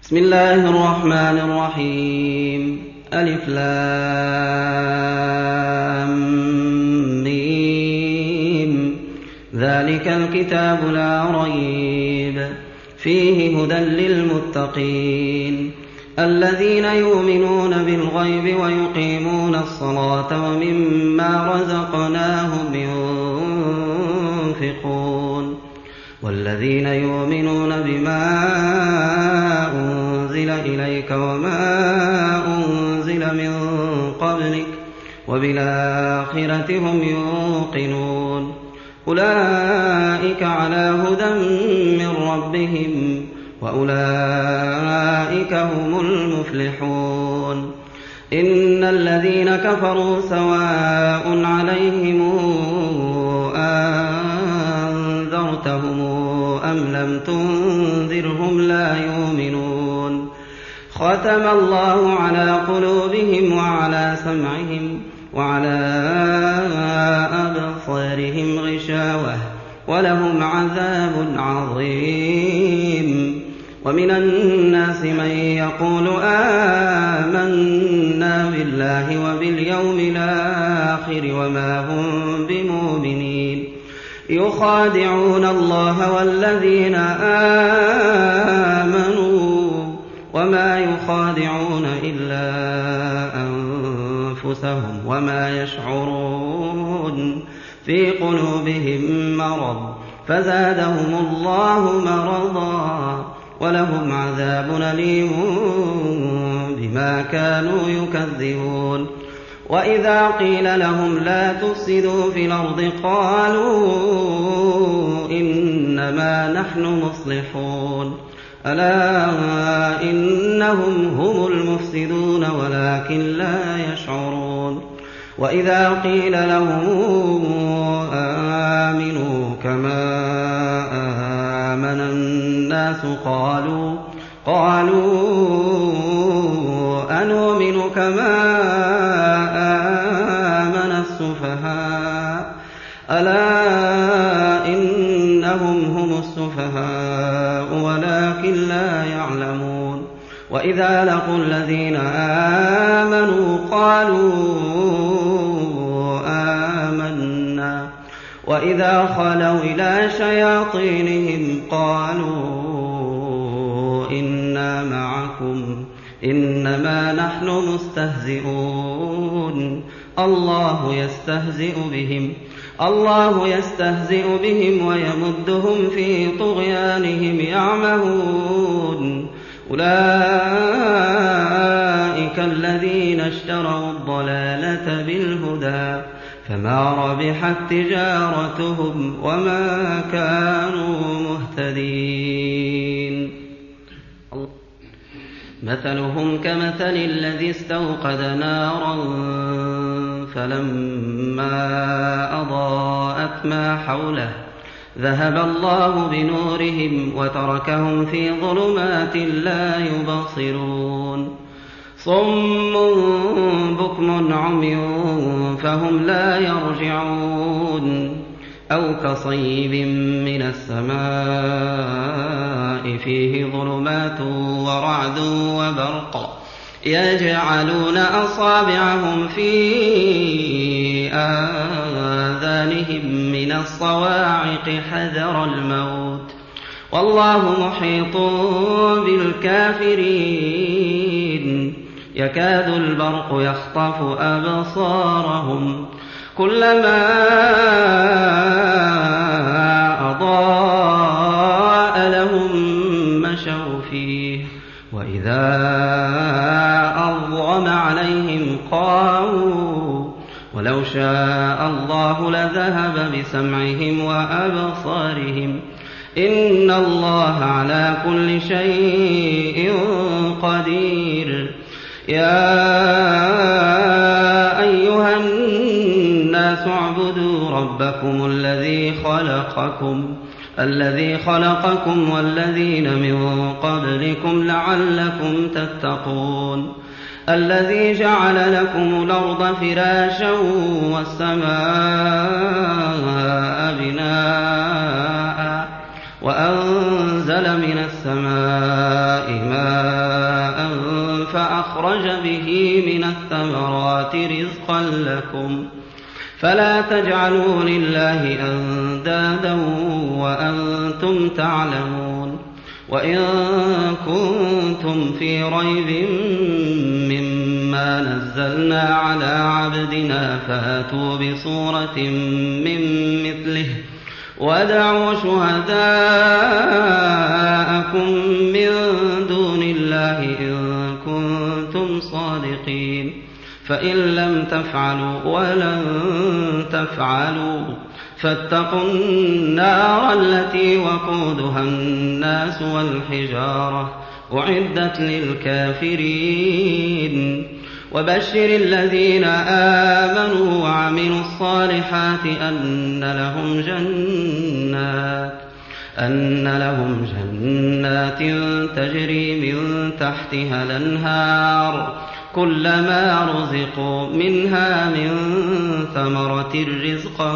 بسم الله الرحمن الرحيم. ألف لام ميم. ذلك الكتاب لا ريب فيه هدى للمتقين الذين يؤمنون بالغيب ويقيمون الصلاة ومما رزقناهم ينفقون والذين يؤمنون بما أنزل إليك وما أنزل من قبلك وبالآخرة هم يوقنون أولئك على هدى من ربهم وأولئك هم المفلحون. إن الذين كفروا سواء عليهم أنذرتهم أم لم تنذرهم لا يؤمنون. ختم الله على قلوبهم وعلى سمعهم وعلى أبصارهم غشاوة ولهم عذاب عظيم. ومن الناس من يقول آمنا بالله وباليوم الآخر وما هم بمؤمنين يخادعون الله والذين آمنوا وما يخادعون إلا أنفسهم وما يشعرون. في قلوبهم مرض فزادهم الله مرضا ولهم عذاب أليم بما كانوا يكذبون. وإذا قيل لهم لا تفسدوا في الأرض قالوا إنما نحن مصلحون ألا إنهم هم المفسدون ولكن لا يشعرون. وإذا قيل لهم آمنوا كما آمن الناس قالوا أنؤمن كما آمن السفهاء ألا إنهم هم السفهاء ولكن لا يعلمون. وإذا لقوا الذين آمنوا قالوا آمنا وإذا خلوا إلى شياطينهم قالوا إنا معكم إنما نحن مستهزئون. الله يستهزئ بهم ويمدهم في طغيانهم يعمهون. أولئك الذين اشتروا الضلالة بالهدى فما ربحت تجارتهم وما كانوا مهتدين. مثلهم كمثل الذي استوقد نارا فلما أضاءت ما حوله ذهب الله بنورهم وتركهم في ظلمات لا يبصرون. صم بكم عمي فهم لا يرجعون. أو كصيب من السماء فيه ظلمات ورعد وبرق يجعلون أصابعهم في آذانهم من الصواعق حذر الموت والله محيط بالكافرين. يكاد البرق يخطف أبصارهم كلما أضاء لهم مشوا فيه وإذا أظلم عليهم قاموا ولو شاء الله لذهب بسمعهم وأبصارهم إن الله على كل شيء قدير. يا أيها الناس اعبدوا ربكم الذي خلقكم والذين من قبلكم لعلكم تتقون. الذي جعل لكم الأرض فراشا والسماء بناء وأنزل من السماء ماء فأخرج به من الثمرات رزقا لكم فلا تجعلوا لله أندادا وأنتم تعلمون وإن كنتم في ريب مما نزلنا على عبدنا فأتوا بصورة من مثله وادعوا شهداءكم من دون الله إن كنتم صادقين فإن لم تفعلوا ولن تفعلوا فاتقوا النار التي وقودها الناس والحجارة أعدت للكافرين وبشر الذين آمنوا وعملوا الصالحات أن لهم جنات تجري من تحتها الأنهار كلما رزقوا منها من ثمرة رزقا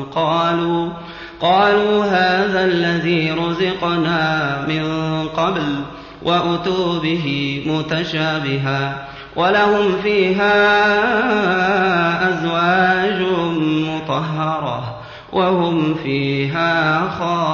قالوا هذا الذي رزقنا من قبل وأتوا به متشابها ولهم فيها أزواج مطهرة وهم فيها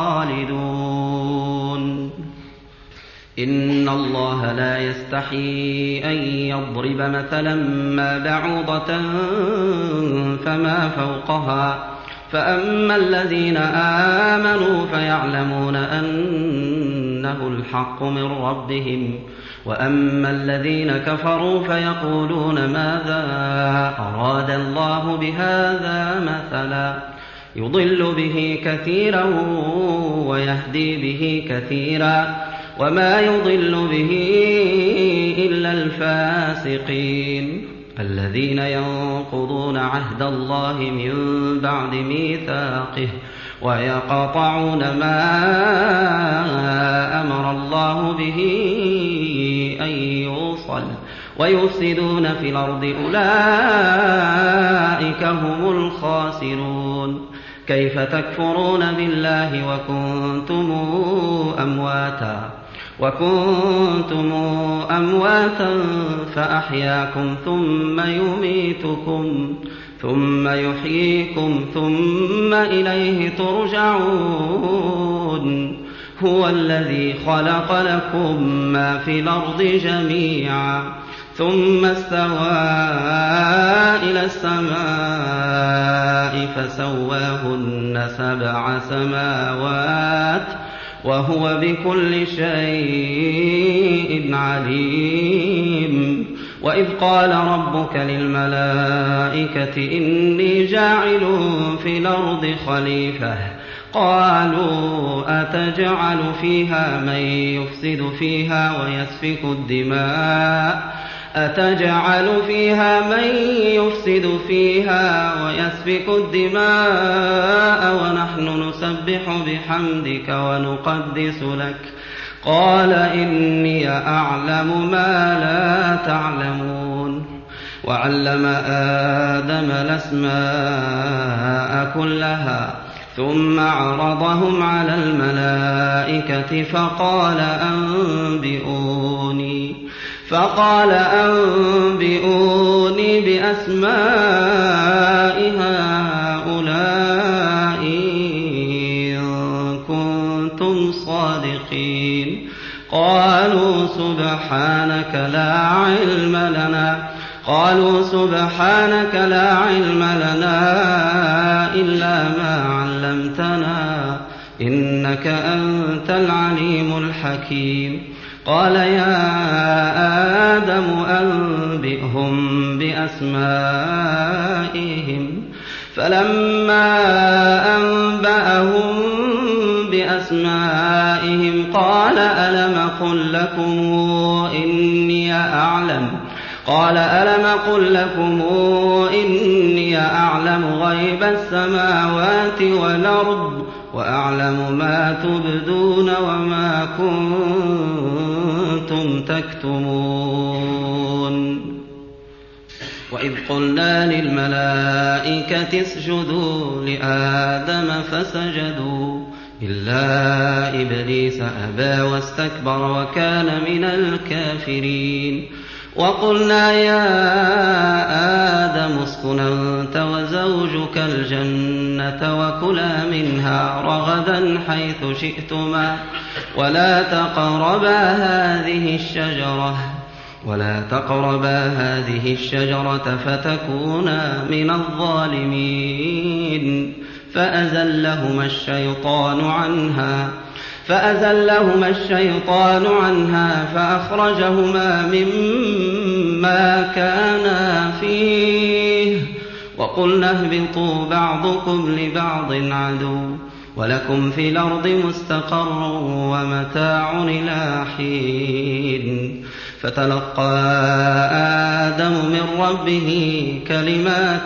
خالدون إن الله لا يستحيي أن يضرب مثلا ما بعوضة فما فوقها فأما الذين آمنوا فيعلمون أنه الحق من ربهم وأما الذين كفروا فيقولون ماذا أراد الله بهذا مثلا يضل به كثيرا ويهدي به كثيرا وما يضل به إلا الفاسقين الذين ينقضون عهد الله من بعد ميثاقه ويقطعون ما أمر الله به أن يوصل ويفسدون في الأرض أولئك هم الخاسرون كيف تكفرون بالله وكنتم أمواتا فأحياكم ثم يميتكم ثم يحييكم ثم إليه ترجعون هو الذي خلق لكم ما في الأرض جميعا ثم استوى إلى السماء فسواهن 7 سماوات وهو بكل شيء عليم وإذ قال ربك للملائكة إني جاعل في الأرض خليفة قالوا أتجعل فيها من يفسد فيها ويسفك الدماء ونحن نسبح بحمدك ونقدس لك قال إني أعلم ما لا تعلمون وعلم آدم الأسماء كلها ثم عرضهم على الملائكة فقال أنبئوني بأسماء هؤلاء إن كنتم صادقين قالوا سبحانك لا علم لنا إلا ما علمتنا إنك أنت العليم الحكيم قال يا آدم أنبئهم بأسمائهم فلما أنبأهم بأسمائهم قال ألم أقل لكم إني أعلم غيب السماوات والأرض وأعلم ما تبدون وما كنتم تكتمون وإذ قلنا للملائكة اسجدوا لآدم فسجدوا إلا إبليس أبى واستكبر وكان من الكافرين وقلنا يا آدم اسكن أنت وزوجك الجنة وكلا منها رغدا حيث شئتما ولا تقربا هذه الشجرة فتكونا من الظالمين فأزلهما الشيطان عنها فأخرجهما مما كانا فيه وقلنا اهبطوا بعضكم لبعض عدو ولكم في الأرض مستقر ومتاع إلى حين فتلقى آدم من ربه كلمات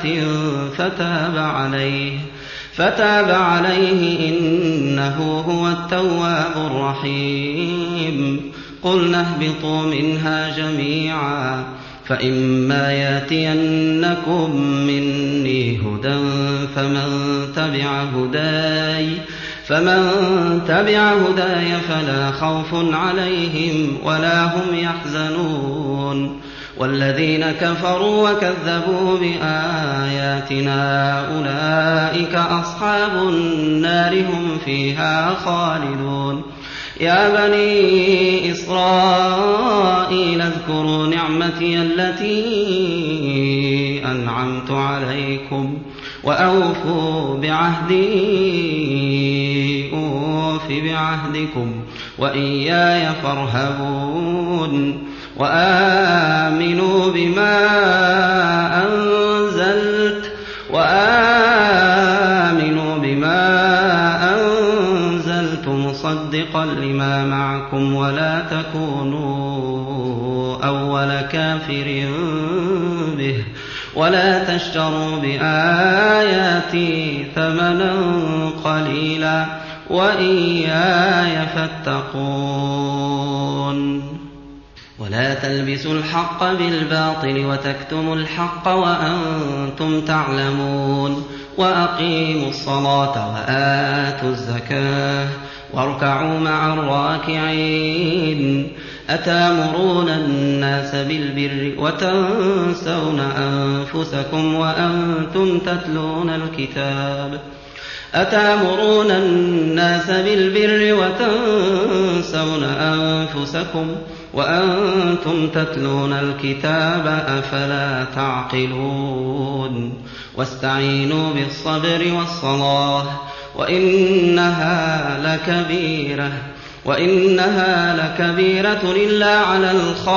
فتاب عليه إنه هو التواب الرحيم قلنا اهبطوا منها جميعا فإما يأتينكم مني هدى فمن تبع هداي فلا خوف عليهم ولا هم يحزنون والذين كفروا وكذبوا بآياتنا أولئك أصحاب النار هم فيها خالدون يا بني إسرائيل اذكروا نعمتي التي أنعمت عليكم وأوفوا بعهدي أوف بعهدكم وإياي فارهبون وآمنوا بما أنزلت مصدقا لما معكم ولا تكونوا أول كافر به ولا تشتروا بآياتي ثمنا قليلا وإياي فاتقون ولا تلبسوا الحق بالباطل وتكتموا الحق وأنتم تعلمون وأقيموا الصلاة وآتوا الزكاة واركعوا مع الراكعين أتامرون الناس بالبر وتنسون أنفسكم وأنتم تتلون الكتاب أفلا تعقلون واستعينوا بالصبر والصلاة وإنها لكبيرة إلا على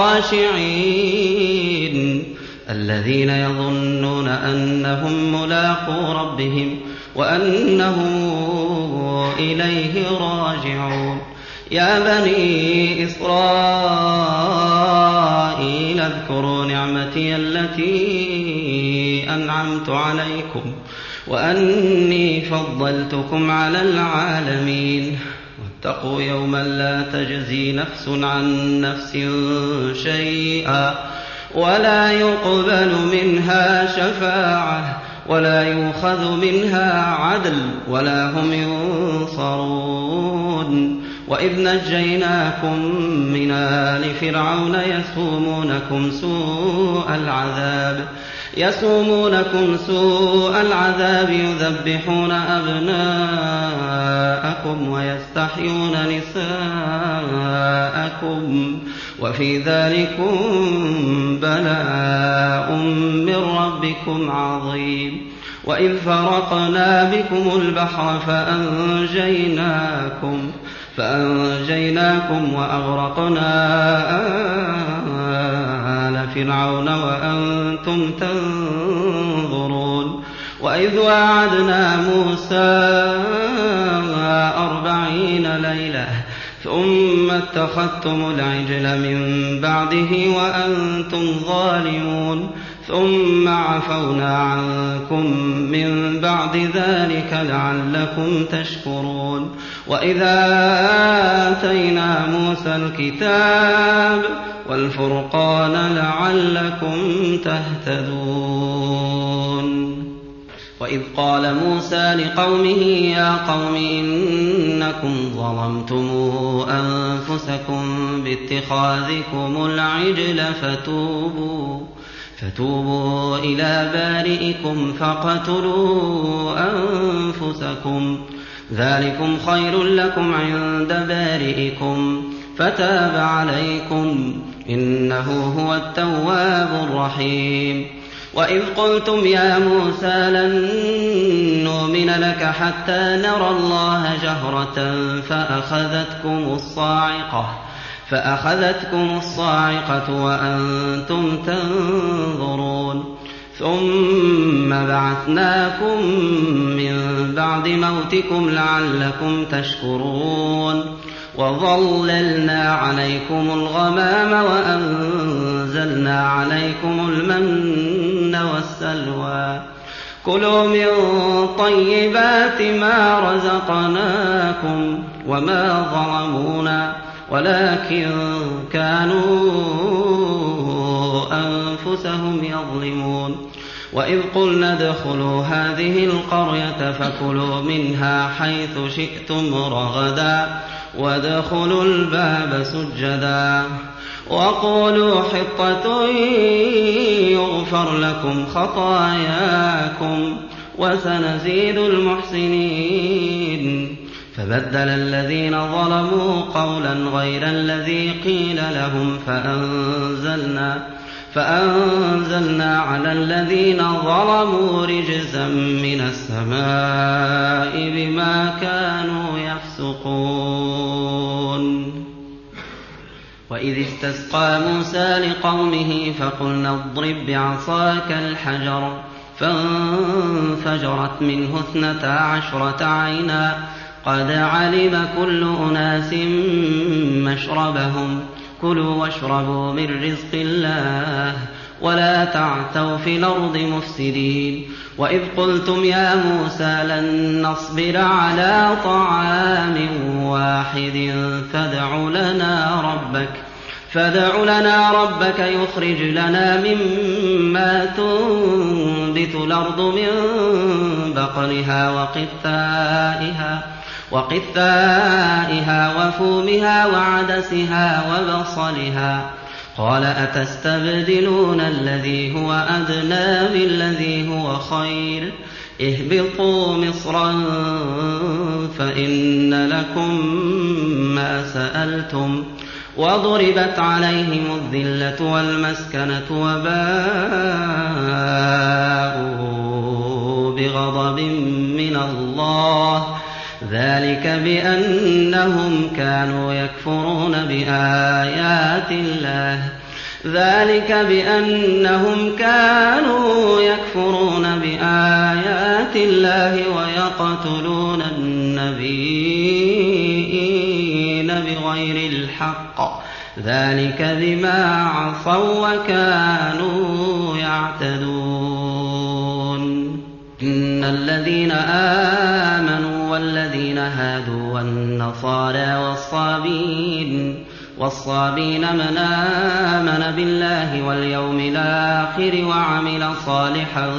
الخاشعين الذين يظنون أنهم ملاقو ربهم وأنهم إليه راجعون يا بني إسرائيل اذكروا نعمتي التي أنعمت عليكم وأني فضلتكم على العالمين واتقوا يوما لا تجزي نفس عن نفس شيئا ولا يقبل منها شفاعة ولا يؤخذ منها عدل ولا هم ينصرون وإذ نجيناكم من آل فرعون يسومونكم سوء العذاب يذبحون أبناءكم ويستحيون نساءكم وفي ذلكم بلاء من ربكم عظيم وإذ فرقنا بكم البحر فأنجيناكم وأغرقنا آل فرعون وأنتم تنظرون وإذ واعدنا موسى 40 ليلة ثم اتخذتم العجل من بعده وأنتم ظالمون ثم عفونا عنكم من بعد ذلك لعلكم تشكرون وإذا آتينا موسى الكتاب والفرقان لعلكم تهتدون وإذ قال موسى لقومه يا قوم إنكم ظلمتم أنفسكم باتخاذكم العجل فتوبوا إلى بارئكم فاقتلوا أنفسكم ذلكم خير لكم عند بارئكم فتاب عليكم إنه هو التواب الرحيم وإذ قلتم يا موسى لن نؤمن لك حتى نرى الله جهرة فأخذتكم الصاعقة وأنتم تنظرون ثم بعثناكم من بعد موتكم لعلكم تشكرون وظللنا عليكم الغمام وأنزلنا عليكم المن والسلوى كلوا من طيبات ما رزقناكم وما ظلمونا ولكن كانوا أنفسهم يظلمون وإذ قلنا ادخلوا هذه القرية فكلوا منها حيث شئتم رغدا وادخلوا الباب سجدا وقولوا حطة يغفر لكم خطاياكم وسنزيد المحسنين فبدل الذين ظلموا قولا غير الذي قيل لهم فأنزلنا على الذين ظلموا رجزا من السماء بما كانوا يفسقون وإذ استسقى موسى لقومه فقلنا اضرب بعصاك الحجر فانفجرت منه 12 عينا قد علم كل أناس مشربهم كلوا واشربوا من رزق الله ولا تعثوا في الأرض مفسدين وإذ قلتم يا موسى لن نصبر على طعام واحد فادع لنا ربك يخرج لنا مما تنبت الأرض من بقلها وقثائها وفومها وعدسها وبصلها قال أتستبدلون الذي هو أدنى بالذي هو خير اهبطوا مصرا فإن لكم ما سألتم وضربت عليهم الذلة والمسكنة وباءوا بغضب من الله ذلك بأنهم كانوا يكفرون بآيات الله ويقتلون النبيين بغير الحق ذلك بما عصوا وكانوا يعتدون إن الذين آمنوا والذين هادوا والنصارى والصابين من آمن بالله واليوم الآخر وعمل صالحا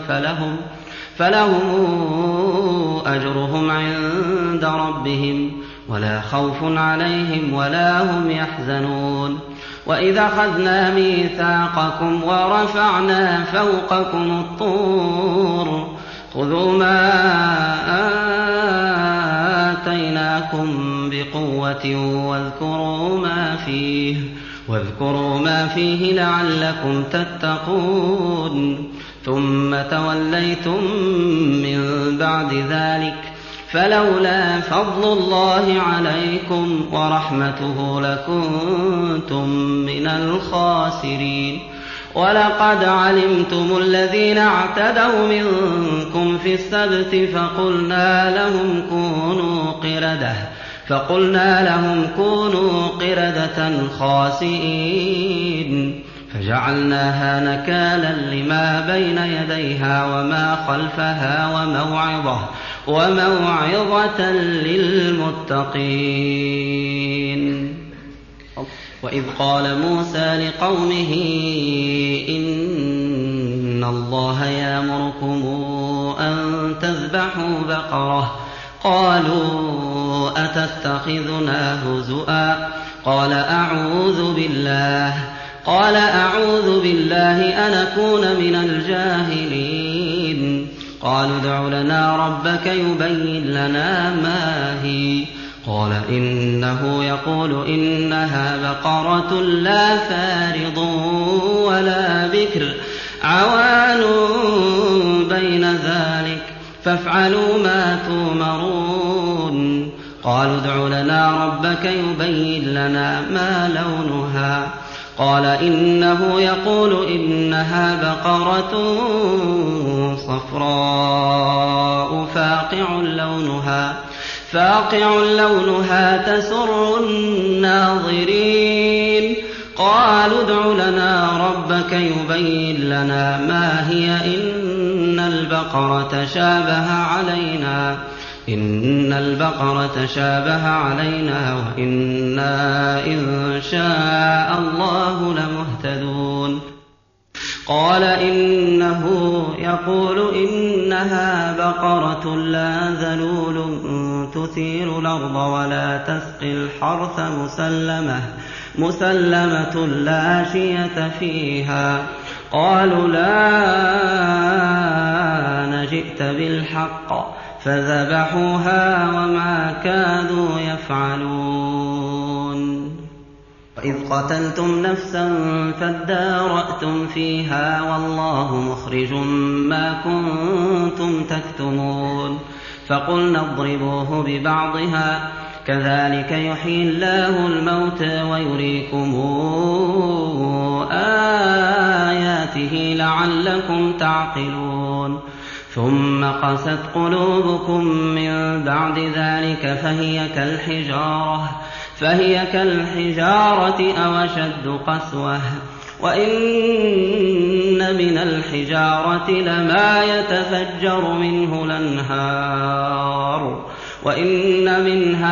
فلهم أجرهم عند ربهم ولا خوف عليهم ولا هم يحزنون وإذا أخذنا ميثاقكم ورفعنا فوقكم الطور خذوا ما آتيناكم بقوة واذكروا ما فيه لعلكم تتقون ثم توليتم من بعد ذلك فلولا فضل الله عليكم ورحمته لكنتم من الخاسرين ولقد علمتم الذين اعتدوا منكم في السبت فقلنا لهم كونوا قردة خاسئين فجعلناها نكالا لما بين يديها وما خلفها وموعظة للمتقين وإذ قال موسى لقومه إن الله يأمركم أن تذبحوا بقرة قالوا أتتخذنا هزؤا قال أعوذ بالله أن أكون من الجاهلين قالوا ادع لنا ربك يبين لنا ما هي قال إنه يقول إنها بقرة لا فارض ولا بكر عوان بين ذلك فافعلوا ما تؤمرون قالوا ادع لنا ربك يبين لنا ما لونها قال إنه يقول إنها بقرة صفراء فاقع لونها تسر الناظرين قالوا ادع لنا ربك يبين لنا ما هي إن البقرة تشابه علينا وإنا إن شاء الله لمهتدون قال إنه يقول إنها بقرة لا ذلول تثير الأرض ولا تسقي الحرث مسلمة لا شية فيها قالوا لا جئت بالحق فذبحوها وما كادوا يفعلون وإذ قتلتم نفسا فادارأتم فيها والله مخرج ما كنتم تكتمون فقلنا اضربوه ببعضها كذلك يحيي الله الموتى ويريكم آياته لعلكم تعقلون ثم قست قلوبكم من بعد ذلك فهي كالحجارة أو أشد قسوة وإن من الحجارة لما يتفجر منه الأنهار وإن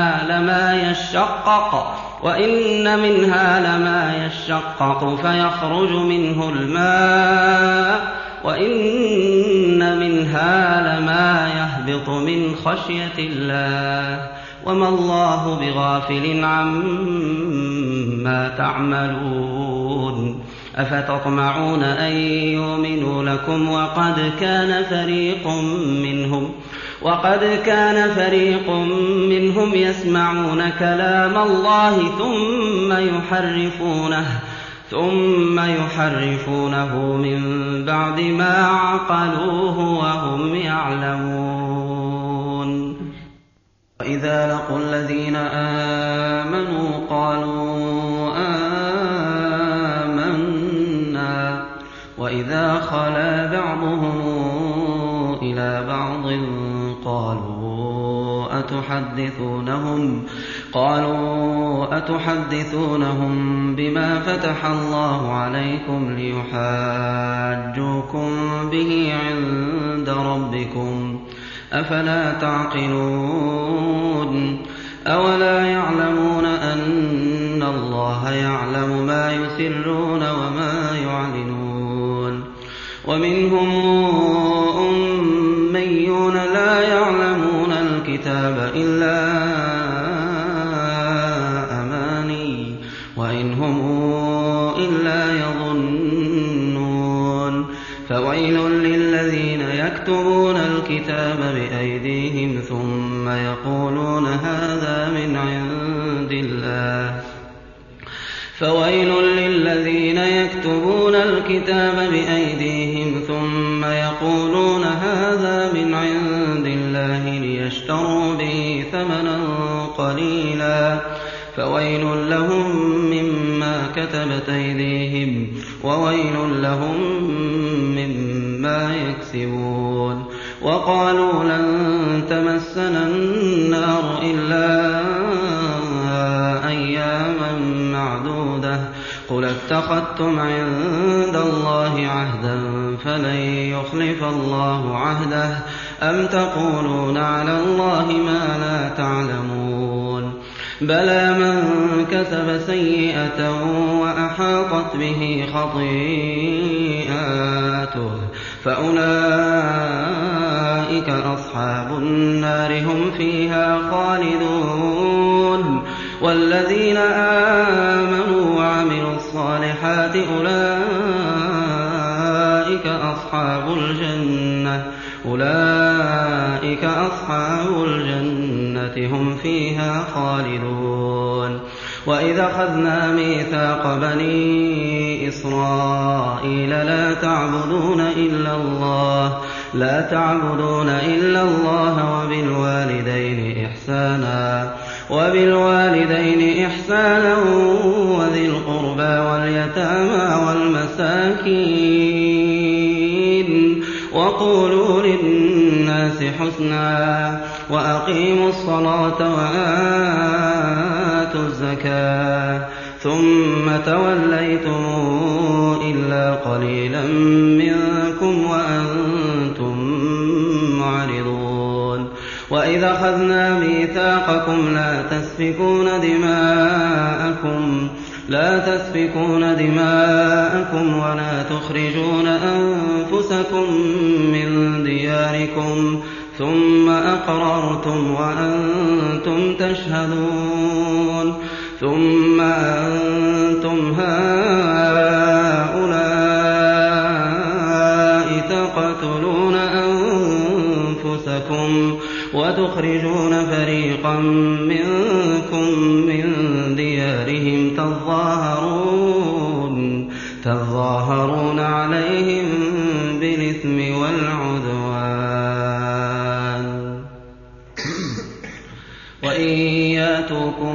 منها لما يشقق فيخرج منه الماء وإن منها لما يهبط من خشية الله وما الله بغافل عما تعملون أفتطمعون أن يؤمنوا لكم وقد كان فريق منهم يسمعون كلام الله ثم يحرفونه من بعد ما عقلوه وهم يعلمون وإذا لقوا الذين آمنوا قالوا آمنا وإذا خلا بعضهم إلى بعض قالوا أتحدثونهم بما فتح الله عليكم ليحاجوكم به عند ربكم أفلا تعقلون أولا يعلمون أن الله يعلم ما يسرون وما يعلنون ومنهم أميون لا يعلمون الكتاب إلا أماني وإن هم إلا يظنون فويل للذين يكتبون الكتاب بأيديهم ثم يقولون هذا من عند الله ليشتروا به ثمنا قليلا فويل لهم مما كتبت أيديهم وويل لهم مما يكسبون وقالوا لن تمسنا النار إلا أياما معدودة قل اتخذتم عند الله عهدا فلن يخلف الله عهده أم تقولون على الله ما لا تعلمون بلى من كسب سيئة وأحاطت به خطيئاته فأولئك أولئك أصحاب النار هم فيها خالدون والذين آمنوا وعملوا الصالحات أولئك أصحاب الجنة هم فيها خالدون وإذا أخذنا ميثاق بني إسرائيل لا تعبدون إلا الله وبالوالدين إحسانا وذي القربى واليتامى والمساكين وقولوا للناس حسنا وأقيموا الصلاة وآتوا الزكاة ثم توليتم إلا قليلا منكم وأنتم معرضون وإذا أخذنا ميثاقكم لا تسفكون دماءكم ولا تخرجون أنفسكم من دياركم ثم أقررتم وأنتم تشهدون ثم أنتم هؤلاء تقتلون أنفسكم وتخرجون فريقا منكم من ديارهم تظاهرون عليهم بالإثم والعدوان وإن ياتوكم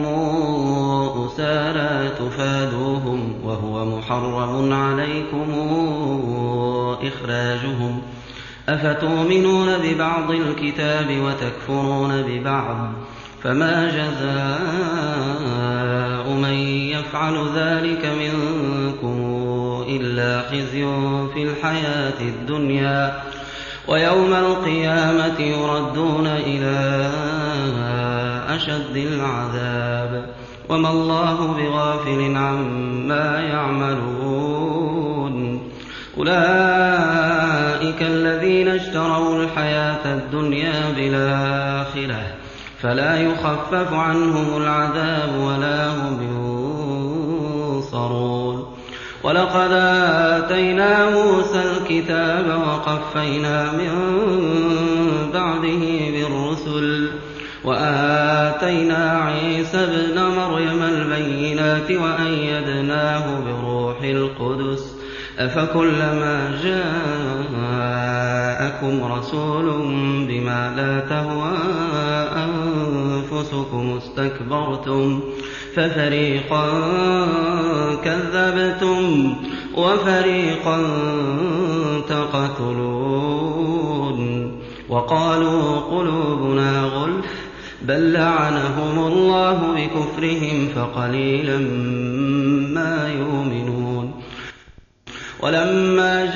أسارى تفادوهم وهو محرم عليكم إخراجهم أفتؤمنون ببعض الكتاب وتكفرون ببعض فما جزاء من يفعل ذلك منكم إلا خزي في الحياة الدنيا ويوم القيامة يردون إلى أشد العذاب وما الله بغافل عما يعملون أولئك الذين اشتروا الحياة الدنيا بالآخرة فلا يخفف عنهم العذاب ولا هم ينصرون ولقد آتينا موسى الكتاب وقفينا من بعده بالرسل وآتينا عيسى ابن مريم البينات وأيدناه بروح القدس أفكلما جاءكم رسول بما لا تهوى أنفسكم استكبرتم ففريقا كذبتم وفريقا تقتلون وقالوا قلوبنا غلف بل لعنهم الله بكفرهم فقليلا ما يؤمنون ولما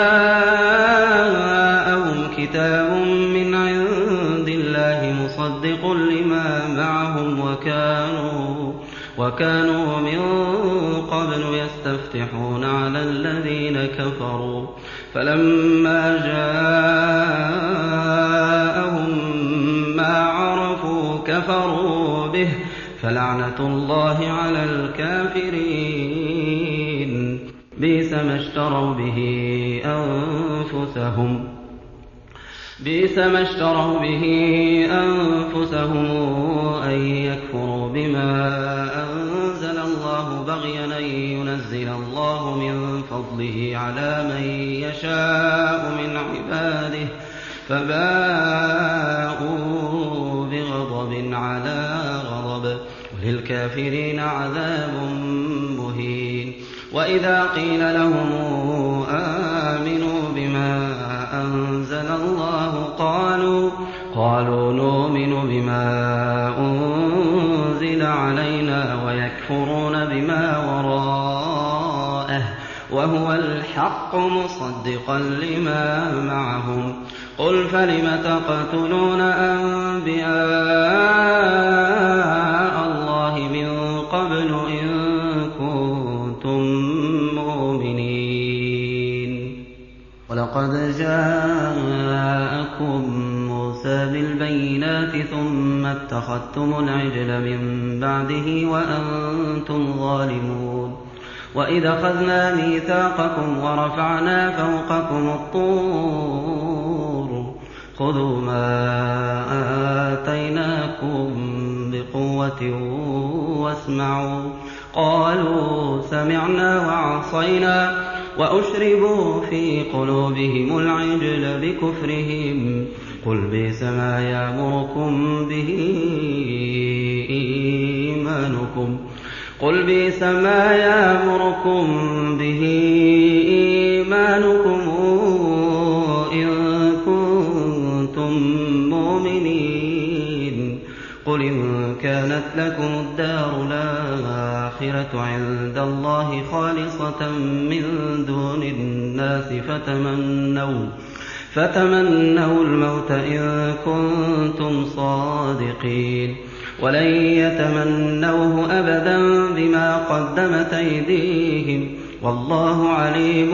جاءهم كتاب من عند الله مصدق لما معهم وكانوا من قبل يستفتحون على الذين كفروا فلما جاءهم ما عرفوا كفروا به فلعنة الله على الكافرين بئس ما اشتروا به أنفسهم أن يكفروا بما أنزل الله بغيا أن ينزل الله من فضله على من يشاء من عباده فباءوا بغضب على غضب وللكافرين عذاب مهين وإذا قيل لهم آمنوا بما أنزل الله قالوا نؤمن بما أنزل علينا ويكفرون بما وراءه وهو الحق مصدقا لما معهم قل فلم تقتلون أنبياء الله من قبل إن كنتم مؤمنين ولقد جاءكم موسى بالبينات ثم اتخذتم العجل من بعده وأنتم ظالمون وإذ أخذنا ميثاقكم ورفعنا فوقكم الطور خذوا ما آتيناكم بقوة واسمعوا قالوا سمعنا وعصينا وأشربوا في قلوبهم العجل بكفرهم قل بئس ما يأمركم به إيمانكم إن كنتم مؤمنين قل إن كانت لكم الدار الآخرة عند الله خالصة من دون الناس فتمنوا الموت إن كنتم صادقين ولن يتمنوه أبدا بما قدمت أيديهم والله عليم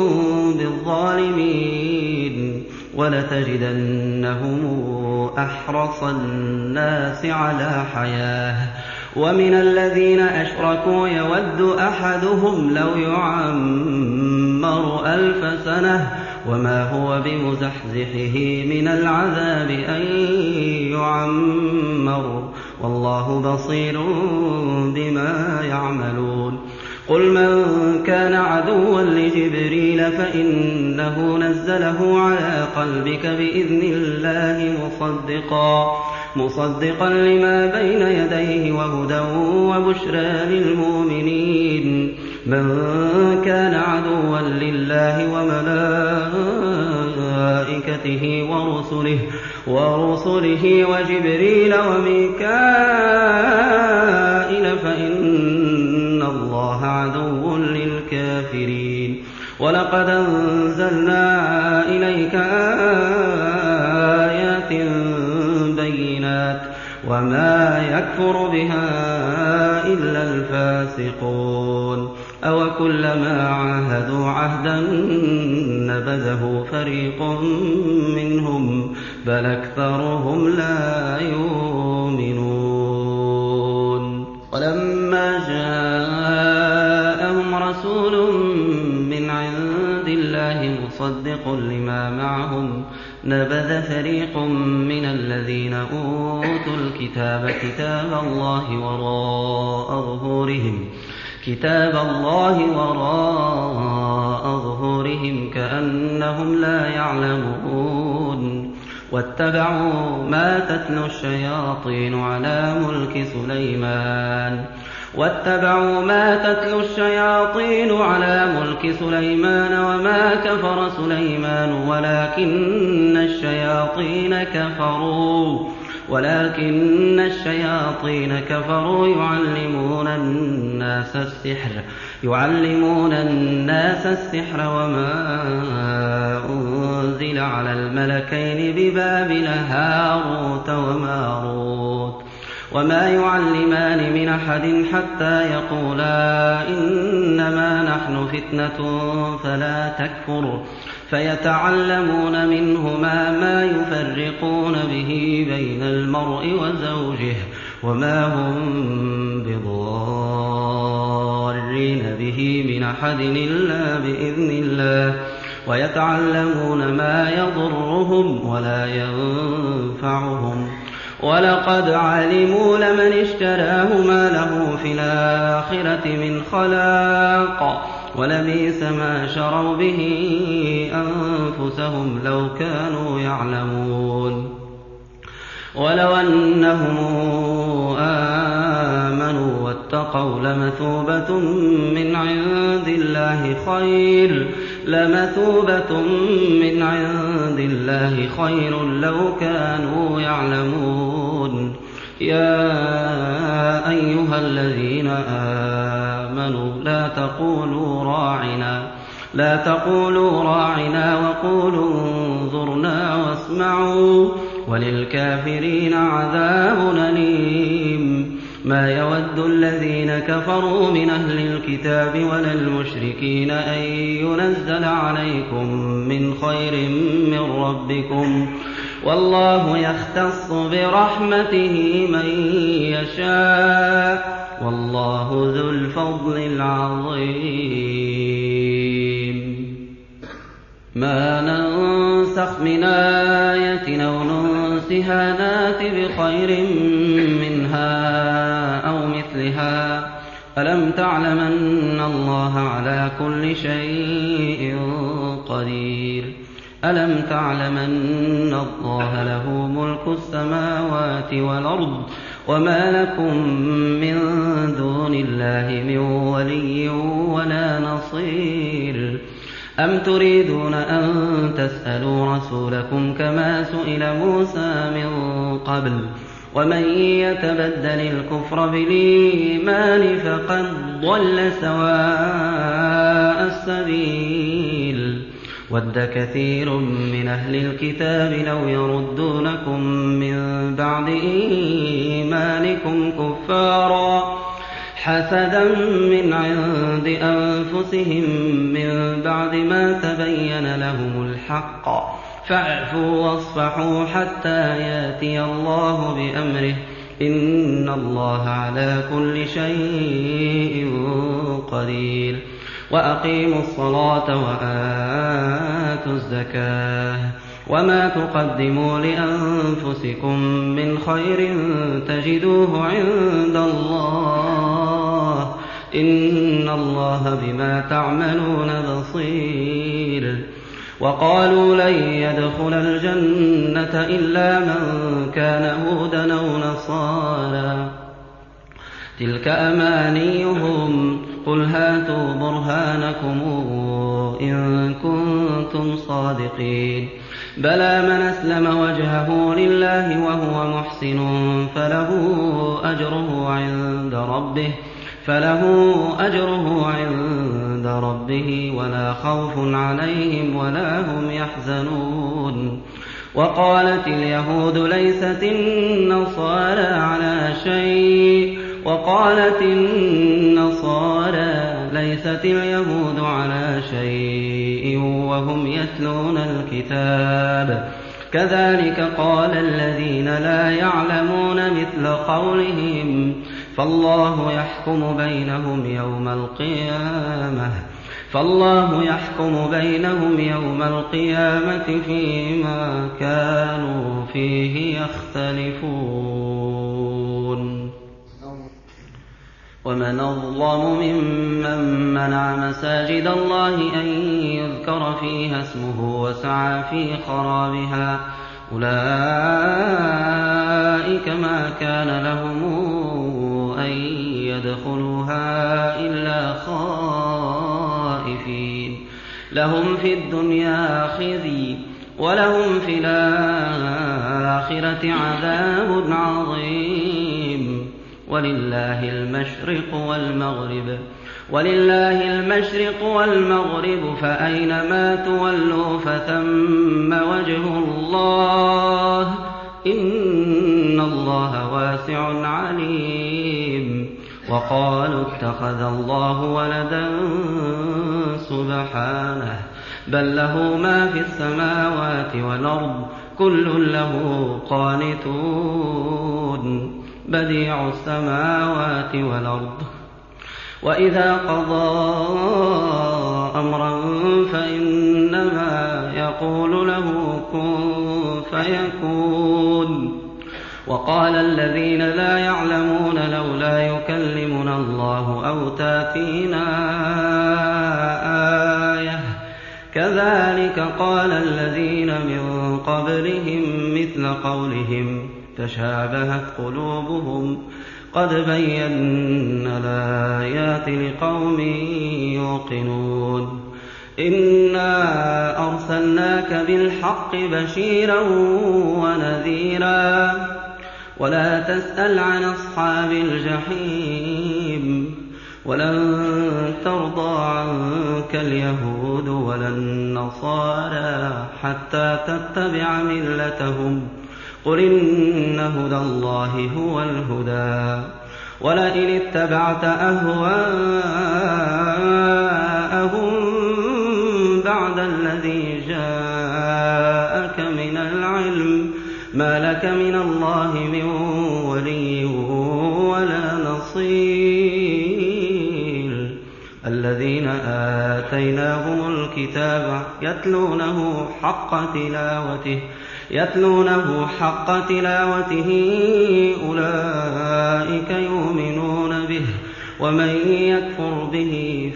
بالظالمين ولتجدنهم أحرص الناس على حياة ومن الذين أشركوا يود أحدهم لو يعمر 1000 سنة وما هو بمزحزحه من العذاب أن يعمر والله بصير بما يعملون قل من كان عدوا لجبريل فإنه نزله على قلبك بإذن الله مصدقا لما بين يديه وهدى وبشرى للمؤمنين من كان عدوا لله وملائكته ورسله وجبريل وميكائيل فإن الله عدو للكافرين ولقد أنزلنا إليك آيات بينات وما يكفر بها إلا الفاسقون أوكلما عاهدوا عهدا نبذه فريق منهم بل أكثرهم لا يؤمنون ولما جاءهم رسول من عند الله مصدق لما معهم نبذ فريق من الذين أوتوا الكتاب كتاب الله وراء ظهورهم كأنهم لا يعلمون واتبعوا ما تتلو الشياطين على ملك سليمان وما كفر سليمان ولكن الشياطين كفروا يعلمون الناس السحر وما أنزل على الملكين ببابل هاروت وماروت وما يعلمان من أحد حتى يقولا إنما نحن فتنة فلا تكفر فيتعلمون منهما ما يفرقون به بين المرء وزوجه وما هم بضارين به من أحد إلا بإذن الله ويتعلمون ما يضرهم ولا ينفعهم ولقد علموا لمن اشتراه ما له في الآخرة من خلاق ولبئس ما شروا به أنفسهم لو كانوا يعلمون ولو أنهم آمنوا واتقوا لمثوبة من عند الله خير لو كانوا يعلمون يا أيها الذين آمنوا لا تقولوا راعنا وقولوا انظرنا واسمعوا وللكافرين عذاب أليم ما يود الذين كفروا من أهل الكتاب ولا المشركين أن ينزل عليكم من خير من ربكم والله يختص برحمته من يشاء والله ذو الفضل العظيم ما ننسخ من آية أو ننسها نات بخير منها أو مثلها ألم تعلم أن الله على كل شيء قدير ألم تعلم أن الله له ملك السماوات والأرض وما لكم من دون الله من ولي ولا نصير أم تريدون أن تسألوا رسولكم كما سئل موسى من قبل ومن يتبدل الكفر بالإيمان فقد ضل سواء السبيل ود كثير من أهل الكتاب لو يردونكم من بعد إيمانكم كفارا حسدا من عند أنفسهم من بعد ما تبين لهم الحق فاعفوا واصفحوا حتى يأتي الله بأمره إن الله على كل شيء قدير وأقيموا الصلاة وآتوا الزكاة وما تقدموا لأنفسكم من خير تجدوه عند الله إن الله بما تعملون بصير وقالوا لن يدخل الجنة إلا من كان هودا أو نصارى تلك أمانيهم قل هاتوا برهانكم إن كنتم صادقين بلى من أسلم وجهه لله وهو محسن فله عند ربه ولا خوف عليهم ولا هم يحزنون وقالت اليهود ليست النصارى على شيء وقالت النصارى ليست اليهود على شيء وهم يتلون الكتاب كذلك قال الذين لا يعلمون مثل قولهم فالله يحكم بينهم يوم القيامة فيما كانوا فيه يختلفون ومن أظلم ممن منع مساجد الله أن يذكر فيها اسمه وسعى في خرابها أولئك ما كان لهم أن يدخلوها إلا خائفين لهم في الدنيا خزي ولهم في الآخرة عذاب عظيم ولله المشرق والمغرب فأينما تولوا فثم وجه الله إن الله واسع عليم وقالوا اتخذ الله ولدا سبحانه بل له ما في السماوات والأرض كل له قانتون بديع السماوات والأرض وإذا قضى أمرا فإنما يقول له كن فيكون وقال الذين لا يعلمون لولا يكلمنا الله أو تأتينا آية كذلك قال الذين من قبلهم مثل قولهم تشابهت قلوبهم قد بينا الآيات لقوم يوقنون إنا أرسلناك بالحق بشيرا ونذيرا ولا تسأل عن أصحاب الجحيم ولن ترضى عنك اليهود ولا النصارى حتى تتبع ملتهم قل إن هدى الله هو الهدى ولئن اتبعت أهواءهم بعد الذي جاءك من العلم ما لك من الله من ولي ولا نصير الذين آتيناهم الكتاب يتلونه حق تلاوته أولئك يؤمنون به ومن يكفر به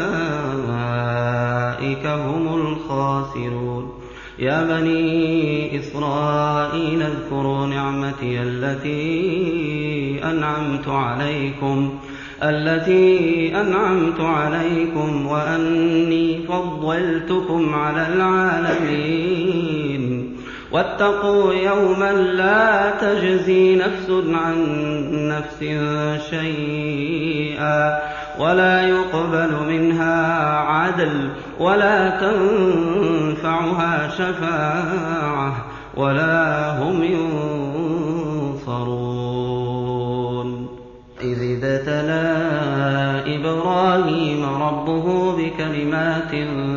فأولئك هم الخاسرون يا بني إسرائيل اذكروا نعمتي التي أنعمت عليكم وأني فضلتكم على العالمين واتقوا يوما لا تجزي نفس عن نفس شيئا ولا يقبل منها عدل ولا تنفعها شفاعة ولا هم ينصرون إذ ابتلى إبراهيم ربه بكلمات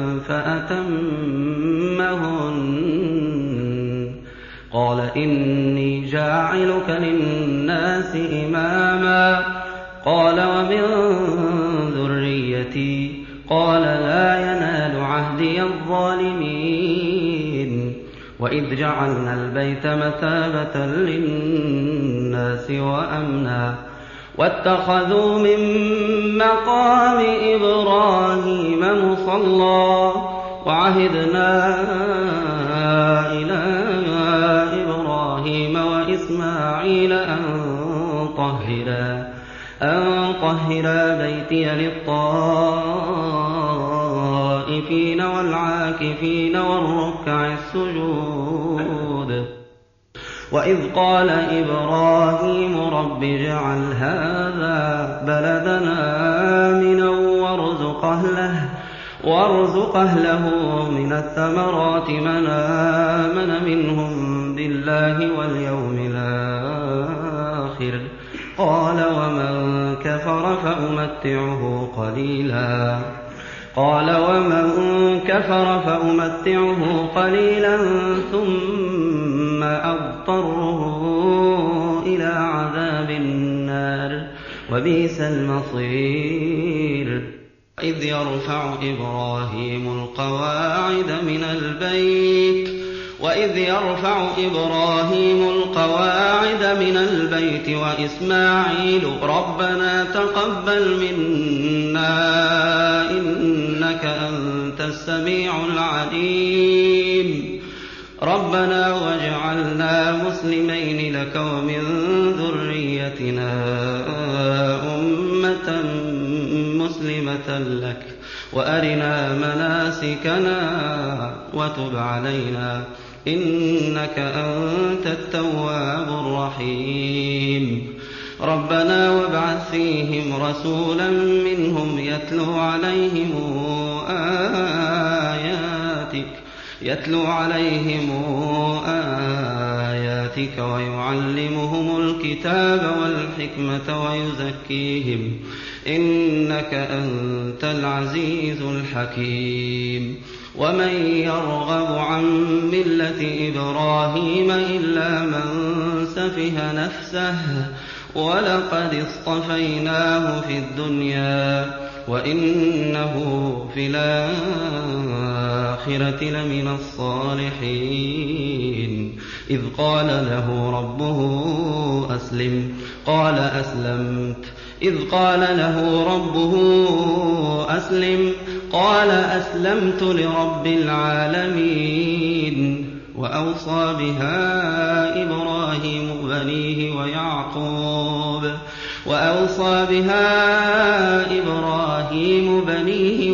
فأتمهن قال إني جاعلك للناس إماما قال ومن ذريتي قال لا ينال عهدي الظالمين وإذ جعلنا البيت مثابة للناس وأمنا واتخذوا من مقام إبراهيم مصلى وعهدنا إلى إبراهيم وإسماعيل أن طهرا بيتي للطائفين والعاكفين والركع السجود وإذ قال إبراهيم رب اجعل هذا بلدنا آمنا وارزق أهله من الثمرات من آمن منهم بالله واليوم الآخر قال ومن كفر فأمتعه قليلا ثم أضطره إلى عذاب النار وبئس المصير إذ يرفع إبراهيم القواعد من البيت وإسماعيل ربنا تقبل منا إنك أنت السميع العليم ربنا واجعلنا مسلمين لك ومن ذريتنا أمة مسلمة لك وأرنا مناسكنا وتب علينا إنك أنت التواب الرحيم ربنا وابعث فيهم رسولا منهم يتلو عليهم آياتك ويعلمهم الكتاب والحكمة ويزكيهم إنك أنت العزيز الحكيم ومن يرغب عن ملة إبراهيم إلا من سفه نفسه ولقد اصطفيناه في الدنيا وإنه في الآخرة لمن الصالحين إذ قال له ربه أسلم قال أسلمت لرب العالمين وأوصى بها إبراهيم بنيه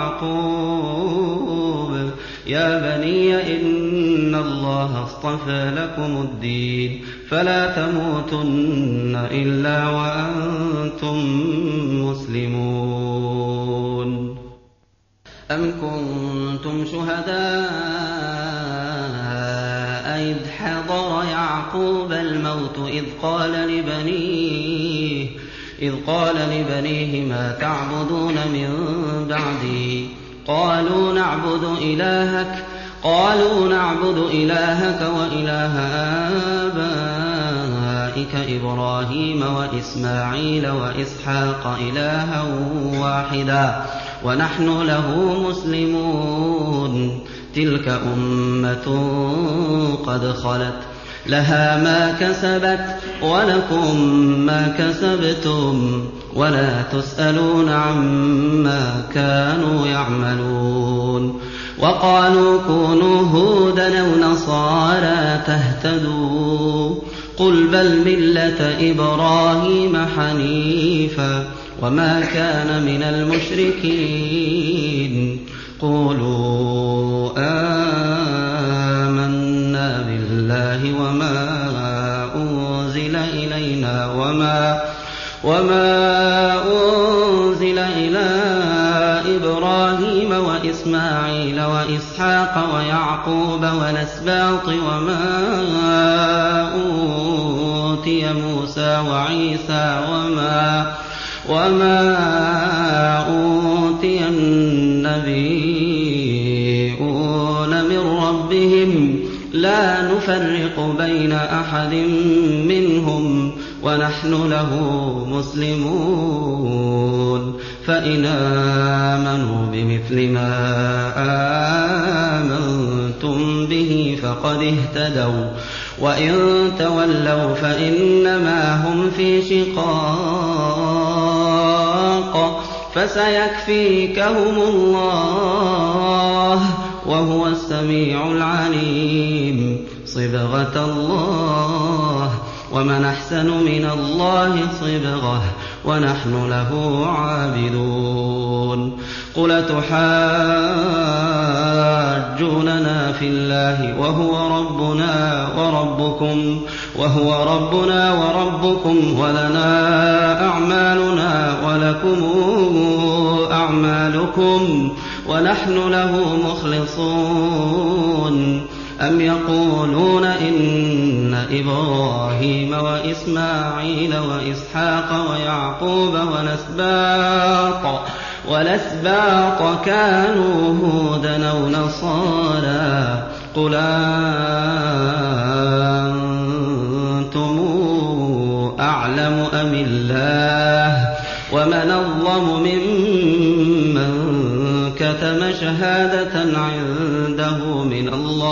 ويعقوب يا بني إن الله اصطفى لكم الدين فلا تموتن إلا وأنتم مسلمون أم كنتم شهداء إذ حضر يعقوب الموت إذ قال لبنيه ما تعبدون من بعدي قالوا نعبد إلهك قالوا نعبد إلهك وإله آبائك إبراهيم وإسماعيل وإسحاق إلها واحدا ونحن له مسلمون تلك أمة قد خلت لها ما كسبت ولكم ما كسبتم ولا تسألون عما كانوا يعملون وقالوا كونوا هودا أو نصارى تهتدوا قل بل ملة إبراهيم حنيفا وما كان من المشركين قولوا آمنا بالله وما أنزل إلينا وما أنزل إلى إبراهيم وإسماعيل وإسحاق ويعقوب والأسباط وما أوتي موسى وعيسى وما أوتي النبيون من ربهم لا نفرق بين أحد منهم ونحن له مسلمون فإن آمنوا بمثل ما آمنتم به فقد اهتدوا وإن تولوا فإنما هم في شقاق فسيكفيكهم الله وهو السميع العليم صبغة الله ومن أحسن من الله صبغة ونحن له عابدون قل تحاجوننا في الله وهو ربنا وربكم ولنا أعمالنا ولكم أعمالكم ونحن له مخلصون أم يقولون إن إبراهيم وإسماعيل وإسحاق ويعقوب والأسباط كانوا هودا أو نصارى قل أنتم أعلم أم الله ومن أظلم ممن كتم شهادة عنده من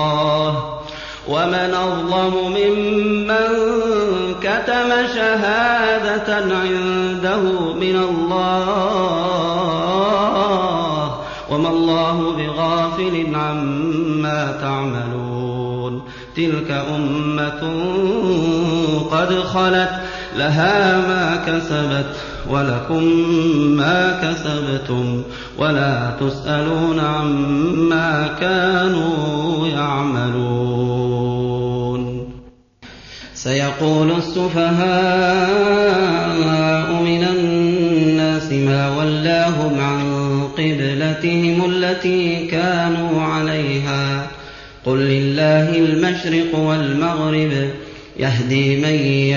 الله وما الله بغافل عما تعملون تلك أمة قد خلت لها ما كسبت ولكم ما كسبتم ولا تسألون عما كانوا يعملون سيقول السفهاء من الناس ما ولاهم عن قبلتهم التي كانوا عليها قل لله المشرق والمغرب يهدي من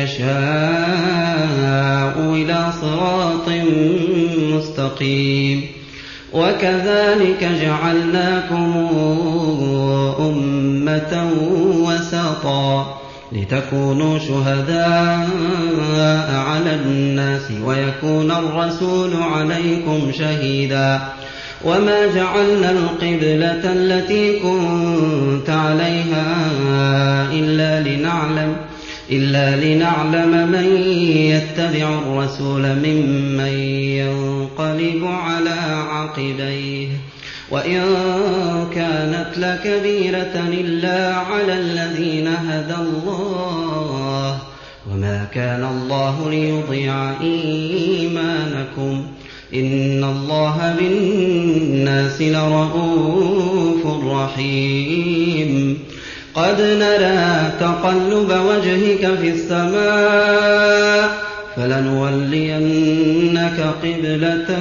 يشاء إلى صراط مستقيم وكذلك جعلناكم أمة وسطا لتكونوا شهداء على الناس ويكون الرسول عليكم شهيدا وما جعلنا القبلة التي كنت عليها إلا لنعلم من يتبع الرسول ممن ينقلب على عقبيه وإن كانت لكبيرة إلا على الذين هدى الله وما كان الله ليضيع إيمانكم إن الله بالناس لرءوف رحيم قد نرى تقلب وجهك في السماء فلنولينك قبلة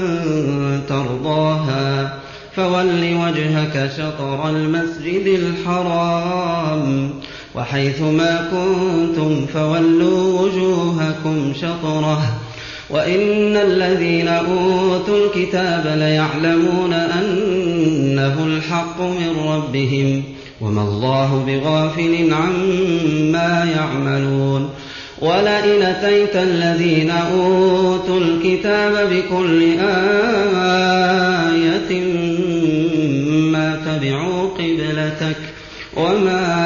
ترضاها فول وجهك شطر المسجد الحرام وحيث ما كنتم فولوا وجوهكم شطره وإن الذين أوتوا الكتاب ليعلمون أنه له الحق من ربهم وما الله بغافل عما يعملون ولئن أتيت الذين أوتوا الكتاب بكل آية ما تبعوا قبلتك وما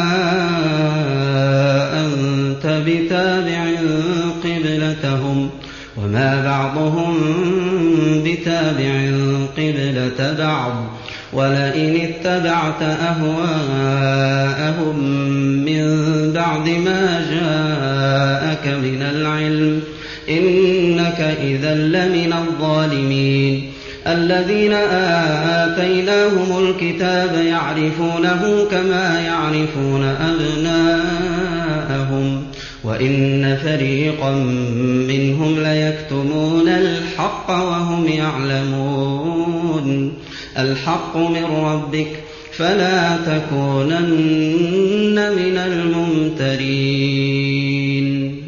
أنت بتابع قبلتهم وما بعضهم بتابع قبلة بعض ولئن اتبعت أهواءهم من بعد ما جاءك من العلم إنك إذا لمن الظالمين الذين آتيناهم الكتاب يعرفونه كما يعرفون أبناءهم وإن فريقا منهم ليكتمون الحق وهم يعلمون الحق من ربك فلا تكونن من الممترين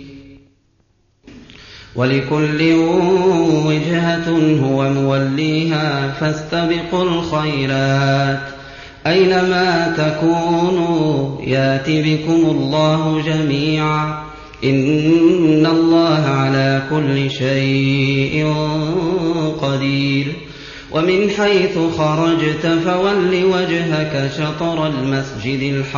ولكل وجهة هو موليها فاستبقوا الخيرات أينما تكونوا يات بكم الله جميعا إن الله على كل شيء قدير ومن حيث خرجت فول وجهك شطر المسجد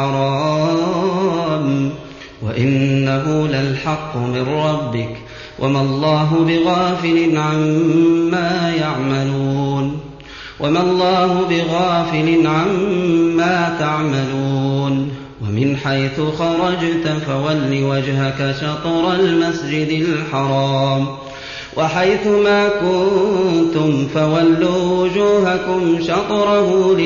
الحرام وإنه للحق من ربك وما الله بغافل عما يعملون وما الله بغافل عما تعملون ومن حيث خرجت فول وجهك شطر المسجد الحرام وحيث ما كنتم فولوا وجوهكم شطره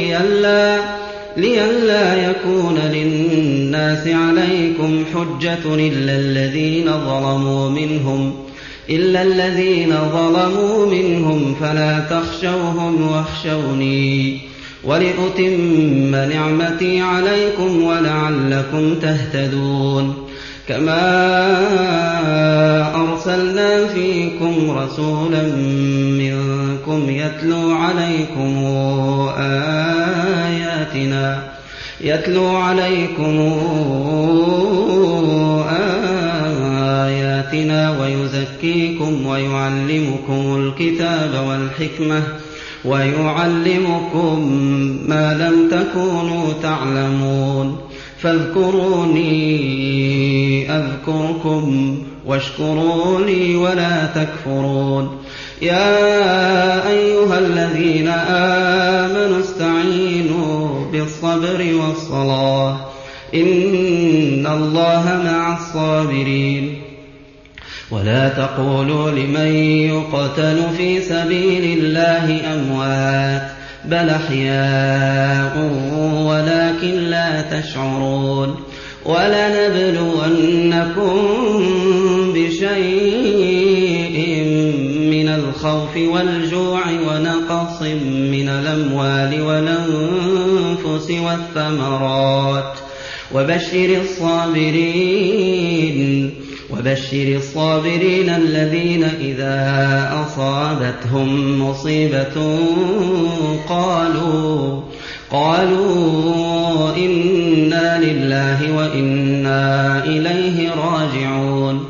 لئلا يكون للناس عليكم حجة إلا الذين ظلموا منهم فلا تخشوهم واخشوني ولأتم نعمتي عليكم ولعلكم تهتدون كما أرسلنا فيكم رسولا منكم يتلو عليكم آياتنا ويزكيكم ويعلمكم الكتاب والحكمة ويعلمكم ما لم تكونوا تعلمون فاذكروني أذكركم واشكروا لي ولا تكفرون يا أيها الذين آمنوا استعينوا بالصبر والصلاة إن الله مع الصابرين ولا تقولوا لمن يقتل في سبيل الله أموات بل أحياء ولكن لا تشعرون ولنبلونكم بشيء من الخوف والجوع ونقص من الأموال والأنفس والثمرات وبشر الصابرين الذين إذا أصابتهم مصيبة قالوا إنا لله وإنا إليه راجعون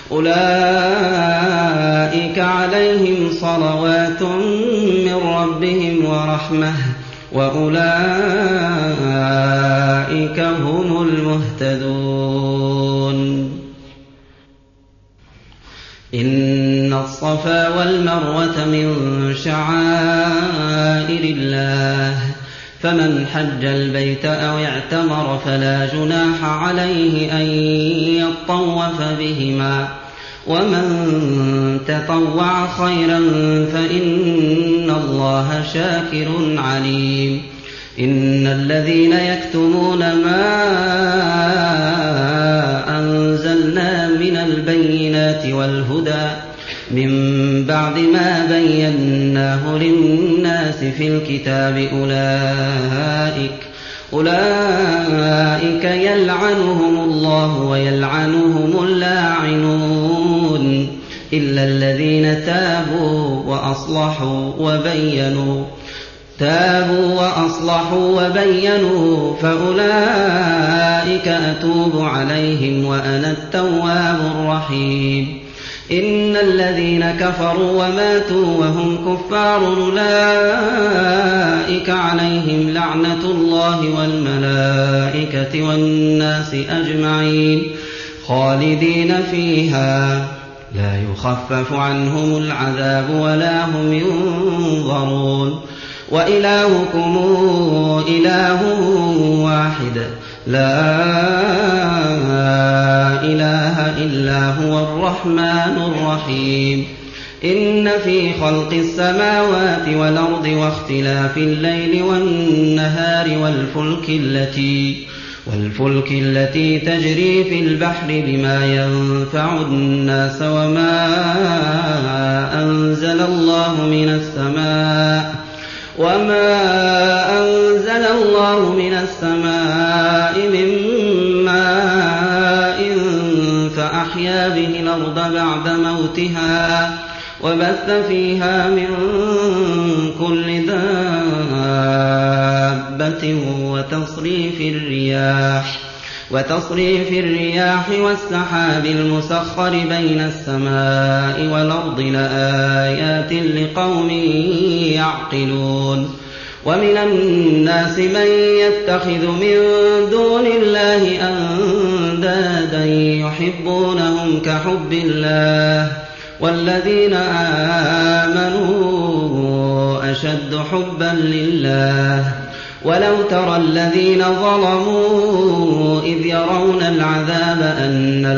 أولئك عليهم صلوات من ربهم ورحمة وأولئك هم المهتدون إن الصفا والمروة من شعائر الله فمن حج البيت أو اعتمر فلا جناح عليه أن يطوف بهما ومن تطوع خيرا فإن الله شاكر عليم إن الذين يكتمون ما أنزلنا من البينات والهدى من بعد ما بيناه للناس في الكتاب أولئك يلعنهم الله ويلعنهم اللاعنون إلا الذين تابوا وأصلحوا وبينوا تابوا وأصلحوا وبينوا فأولئك أتوب عليهم وأنا التواب الرحيم. إن الذين كفروا وماتوا وهم كفار أولئك عليهم لعنة الله والملائكة والناس أجمعين خالدين فيها لا يخفف عنهم العذاب ولا هم ينظرون. وإلهكم إله واحد لا إله إلا هو الرحمن الرحيم. إن في خلق السماوات والأرض واختلاف الليل والنهار والفلك التي تجري في البحر بما ينفع الناس وما أنزل الله من السماء من ماء فأحيا به الأرض بعد موتها وبث فيها من كل دابة وتصريف الرياح والسحاب المسخر بين السماء والأرض لآيات لقوم يعقلون. ومن الناس من يتخذ من دون الله أندادا يحبونهم كحب الله والذين آمنوا أشد حبا لله. ولو ترى الذين ظلموا إذ يرون العذاب أن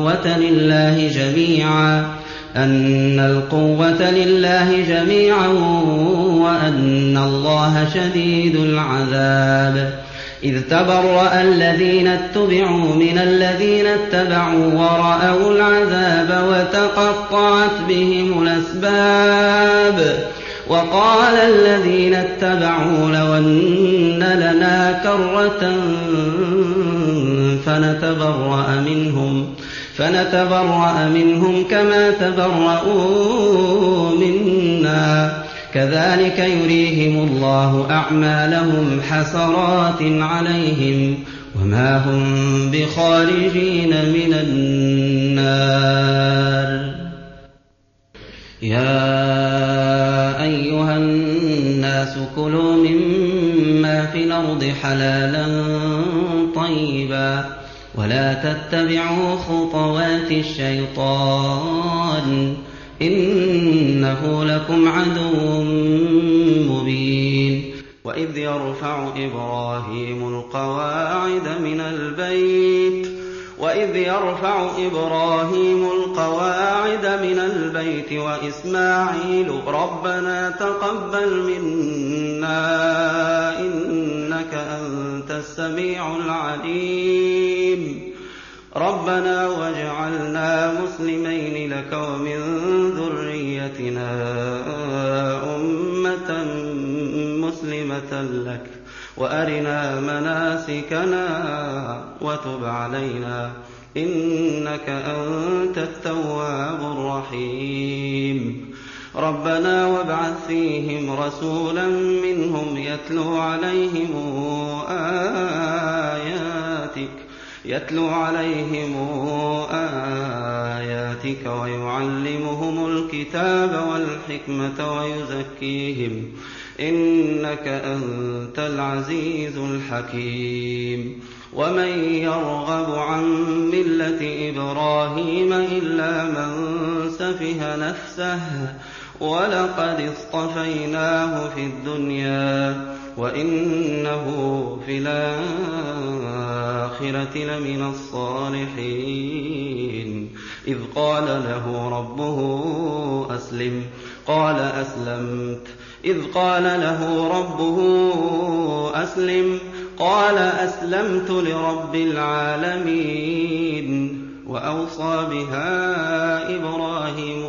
القوة لله جميعا وأن الله شديد العذاب. إذ تبرأ الذين اتبعوا من الذين اتبعوا ورأوا العذاب وتقطعت بهم الأسباب. وقال الذين اتبعوا لو أن لنا كرة فنتبرأ منهم كما تبرؤوا منا كذلك يريهم الله أعمالهم حسرات عليهم وما هم بخارجين من النار. يا أيها الناس كلوا مما في الأرض حلالا طيبا ولا تتبعوا خطوات الشيطان إنه لكم عدو مبين. وإذ يرفع إبراهيم القواعد من البيت وإسماعيل ربنا تقبل منا إنك أنت السميع العليم. ربنا واجعلنا مسلمين لك ومن ذريتنا أمة مسلمة لك وأرنا مناسكنا وتب علينا إنك أنت التواب الرحيم. ربنا وابعث فيهم رسولا منهم يتلو عليهم آياتك ويعلمهم الكتاب والحكمة ويزكيهم إنك أنت العزيز الحكيم. ومن يرغب عن ملة إبراهيم إلا من سفه نفسه ولقد اصطفيناه في الدنيا وإنه في الآخرة لمن الصالحين. إذ قال له ربه أسلم قال أسلمت لرب العالمين. وأوصى بها إبراهيم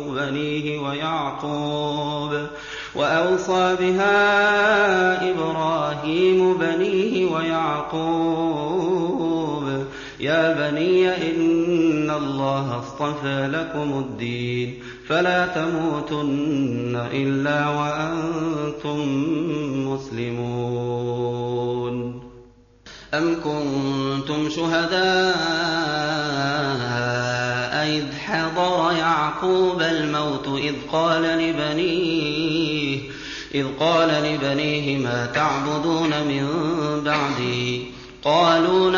بنيه ويعقوب يا بني إن الله اصطفى لكم الدين فلا تموتن إلا وأنتم مسلمون. أم كنتم شهداء إذ حضر يعقوب الموت إذ قال لبنيه ما تعبدون من بعدي قالوا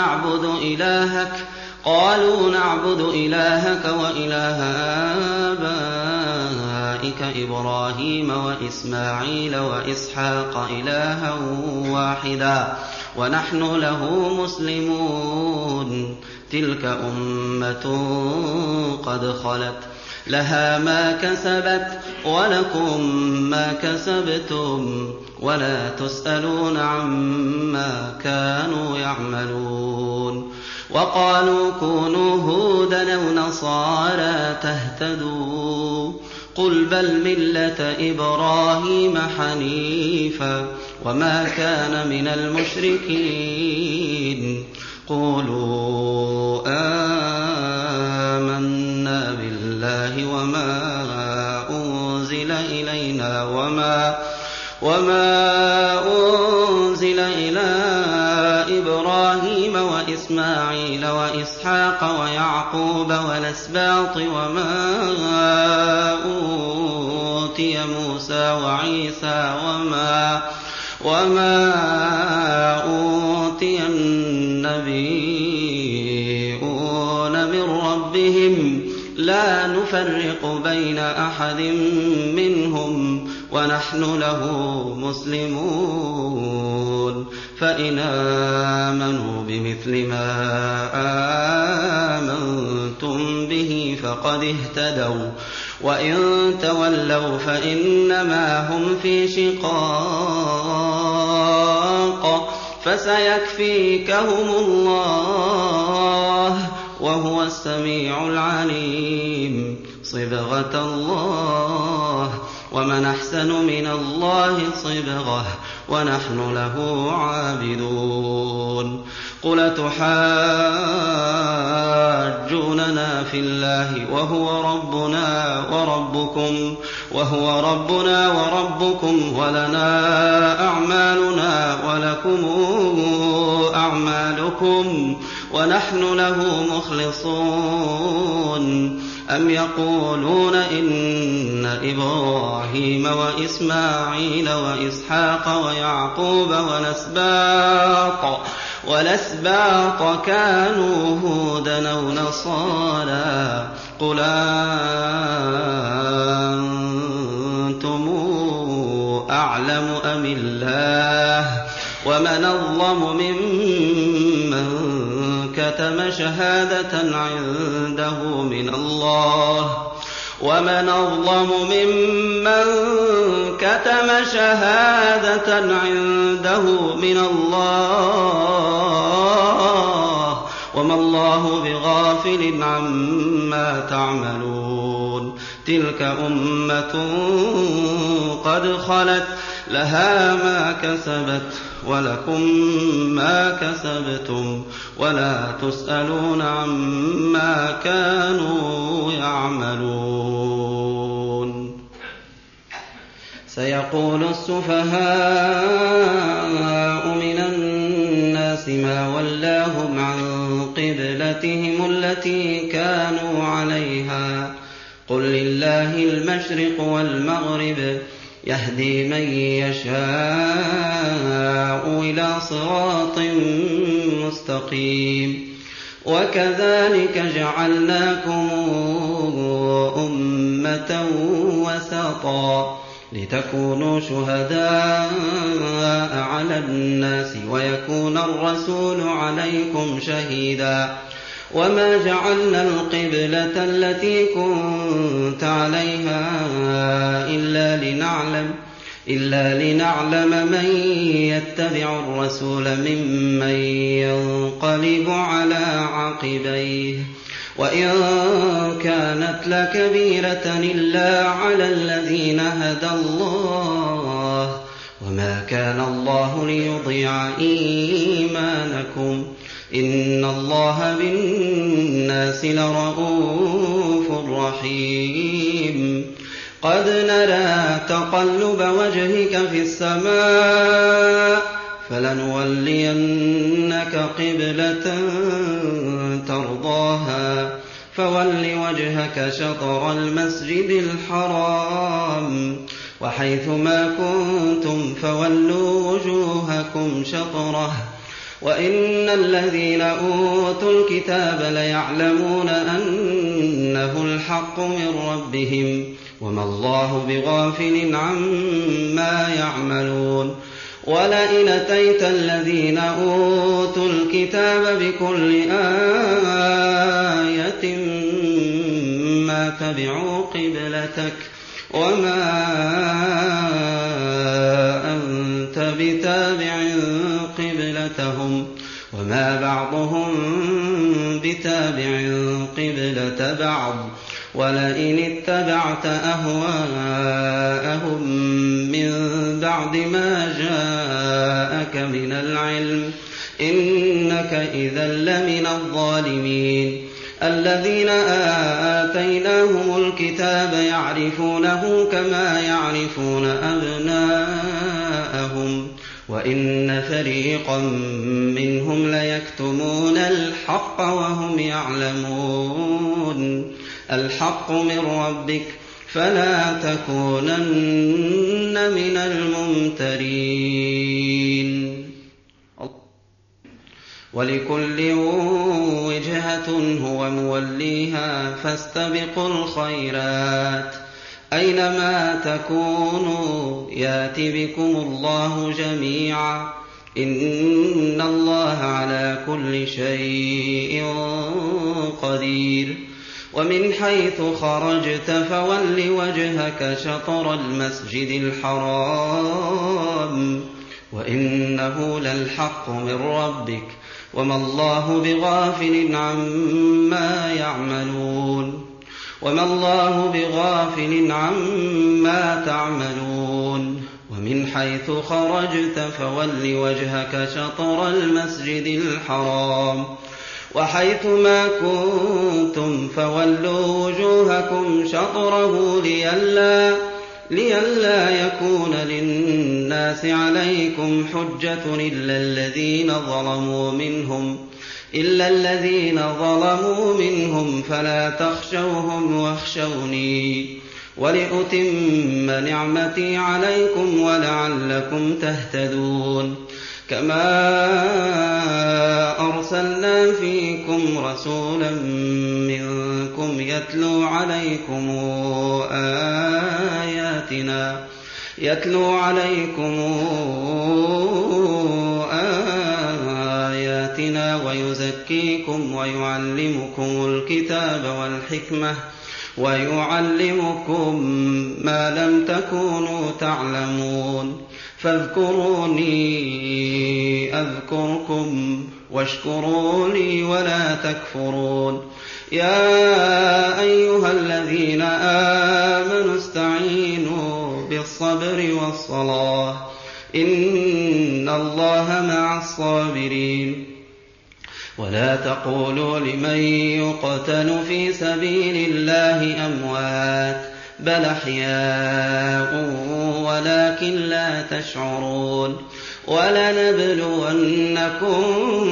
نعبد إلهك وإله آبائك إبراهيم وإسماعيل وإسحاق إلها واحدا ونحن له مسلمون. تلك أمة قد خلت لها ما كسبت ولكم ما كسبتم ولا تسألون عما كانوا يعملون. وقالوا كونوا هودا أو نصارى تهتدوا قل بل ملة إبراهيم حنيفا وما كان من المشركين. قولوا آمنا بالله وما أنزل إلينا وما أنزل إلى إبراهيم وإسماعيل وإسحاق ويعقوب والأسباط وما أوتي موسى وعيسى وما أوتي النبيون من ربهم لا نفرق بين أحد منهم ونحن له مسلمون. فإن آمنوا بمثل ما آمنتم به فقد اهتدوا وإن تولوا فإنما هم في شقاق فسيكفيكهم الله وهو السميع العليم. صبغة الله ومن أحسن من الله صبغة ونحن له عابدون. قل تحاجوننا في الله وهو ربنا وربكم ولنا أعمالنا ولكم أعمالكم ونحن له مخلصون. أم يقولون إن إبراهيم وإسماعيل وإسحاق ويعقوب والأسباط كانوا هودا أو نصارى قل أنتم أعلم أم الله ومن أظلم ممن كتم شهادة عنده من الله وما الله بغافل عما تعملون. تلك أمة قد خلت لها ما كسبت ولكم ما كسبتم ولا تسألون عما كانوا يعملون. سيقول السفهاء من الناس ما ولاهم عن قبلتهم التي كانوا عليها قل لله المشرق والمغرب يهدي من يشاء إلى صراط مستقيم. وكذلك جعلناكم أمة وسطا لتكونوا شهداء على الناس ويكون الرسول عليكم شهيدا. وما جعلنا القبلة التي كنت عليها إلا لنعلم من يتبع الرسول ممن ينقلب على عقبيه وإن كانت لكبيرة إلا على الذين هدى الله وما كان الله ليضيع إيمانكم إن الله بالناس لرءوف رحيم قد نرى تقلب وجهك في السماء فلنولينك قبلة ترضاها فول وجهك شطر المسجد الحرام وحيث ما كنتم فولوا وجوهكم شطره وإن الذين أوتوا الكتاب ليعلمون أنه الحق من ربهم وما الله بغافل عما يعملون ولئن أتيت الذين أوتوا الكتاب بكل آية ما تبعوا قبلتك وما أنت بتابع قبلتهم وما بعضهم بتابع قبلة بعض ولئن اتبعت أهواءهم من بعد ما جاءك من العلم إنك إذا لمن الظالمين الذين آتيناهم الكتاب يعرفونه كما يعرفون أبناءهم وإن فريقا منهم ليكتمون الحق وهم يعلمون الحق من ربك فلا تكونن من الممترين ولكل وجهة هو موليها فاستبقوا الخيرات أينما تكونوا يات بكم الله جميعا إن الله على كل شيء قدير ومن حيث خرجت فول وجهك شطر المسجد الحرام وإنه للحق من ربك وما الله بغافل عما يعملون وما الله بغافل عما تعملون ومن حيث خرجت فول وجهك شطر المسجد الحرام وحيث ما كنتم فولوا وجوهكم شطره لئلا يكون للناس عليكم حجة إلا الذين ظلموا منهم فلا تخشوهم واخشوني ولأتم نعمتي عليكم ولعلكم تهتدون كما أرسلنا فيكم رسولا منكم يتلو عليكم آياتنا ويزكيكم ويعلمكم الكتاب والحكمة ويعلمكم ما لم تكونوا تعلمون فاذكروني أذكركم واشكروا لي ولا تكفرون يا أيها الذين آمنوا استعينوا بالصبر والصلاة إن الله مع الصابرين ولا تقولوا لمن يقتل في سبيل الله أموات بل أحياء ولكن لا تشعرون ولنبلونكم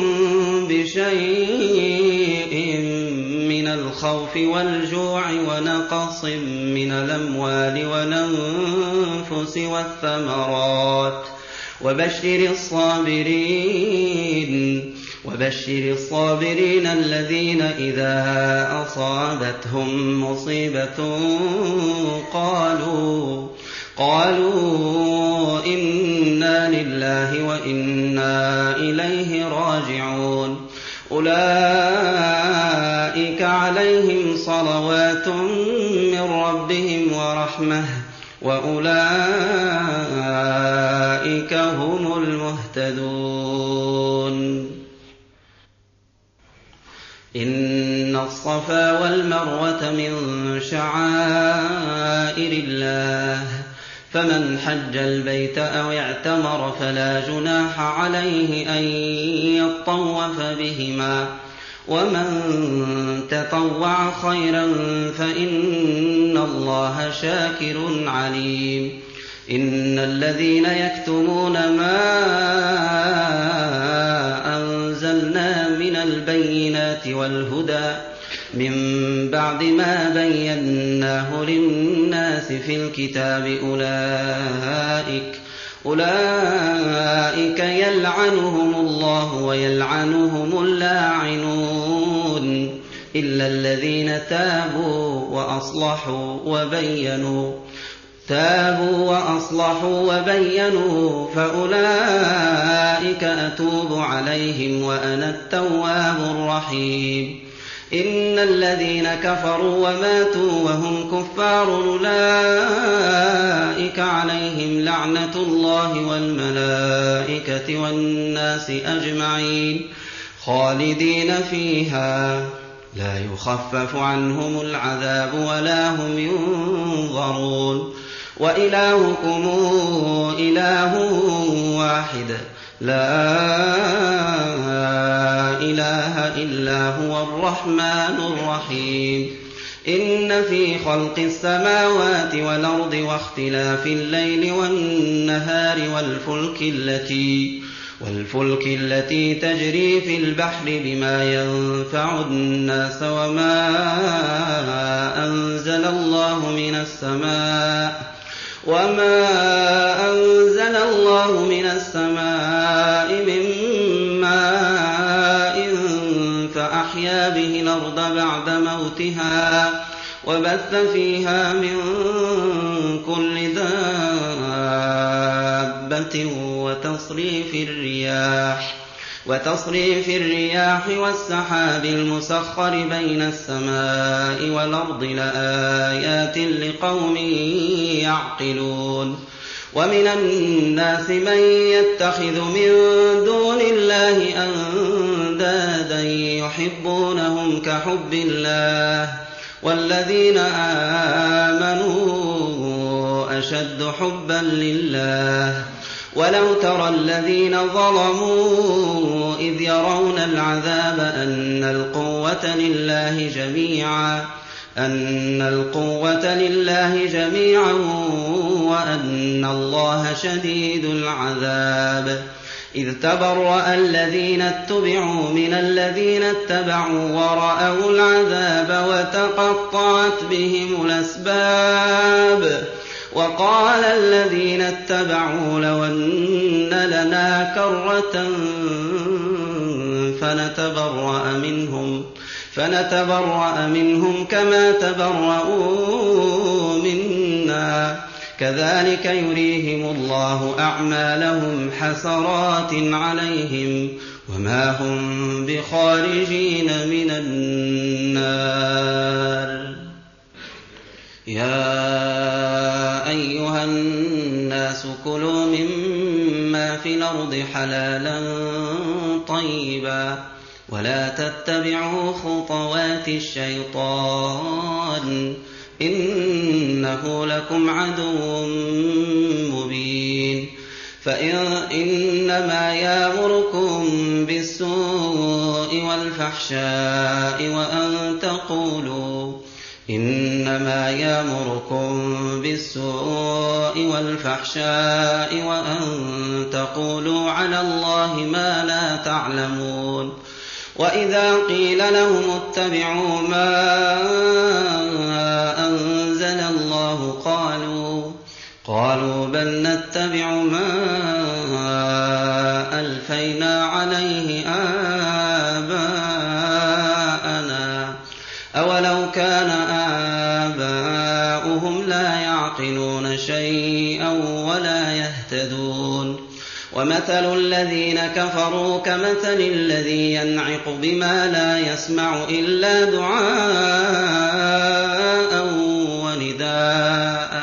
بشيء من الخوف والجوع ونقص من الأموال والأنفس والثمرات وبشر الصابرين الذين إذا أصابتهم مصيبة قالوا إنا لله وإنا إليه راجعون أولئك عليهم صلوات من ربهم ورحمة وأولئك هم المهتدون إن الصفا والمروة من شعائر الله فمن حج البيت أو اعتمر فلا جناح عليه أن يطوف بهما ومن تطوع خيرا فإن الله شاكر عليم إن الذين يكتمون ما أنزلنا من البينات والهدى من بعد ما بيناه للناس في الكتاب أولئك يلعنهم الله ويلعنهم اللاعنون إلا الذين تابوا وأصلحوا وبينوا فأولئك أتوب عليهم وأنا التواب الرحيم إن الذين كفروا وماتوا وهم كفار أولئك عليهم لعنة الله والملائكة والناس أجمعين خالدين فيها لا يخفف عنهم العذاب ولا هم ينظرون وإلهكم إله واحد لا إله إلا هو الرحمن الرحيم إن في خلق السماوات والأرض واختلاف الليل والنهار والفلك التي تجري في البحر بما ينفع الناس وما أنزل الله من السماء من ماء فأحيا به الأرض بعد موتها وبث فيها من كل دابة وتصريف الرياح والسحاب المسخر بين السماء والأرض لآيات لقوم يعقلون ومن الناس من يتخذ من دون الله أندادا يحبونهم كحب الله والذين آمنوا أشد حبا لله ولو ترى الذين ظلموا إذ يرون العذاب أن القوة لله جميعا وأن الله شديد العذاب إذ تبرأ الذين اتبعوا من الذين اتبعوا ورأوا العذاب وتقطعت بهم الأسباب وقال الذين اتبعوا لو أن لنا كرة فنتبرأ منهم كما تبرؤوا منا كذلك يريهم الله أعمالهم حسرات عليهم وما هم بخارجين من النار يا أيها الناس كلوا مما في الأرض حلالا طيبا ولا تتبعوا خطوات الشيطان إنه لكم عدو مبين إنما يأمركم بالسوء والفحشاء وأن تقولوا على الله ما لا تعلمون وإذا قيل لهم اتبعوا ما أنزل الله قالوا بل نتبع ما ألفينا عليه آباءنا أولو كان آباؤهم لا يعقلون شيئا ولا يهتدون ومثل الذين كفروا كمثل الذي ينعق بما لا يسمع إلا دعاء ونداء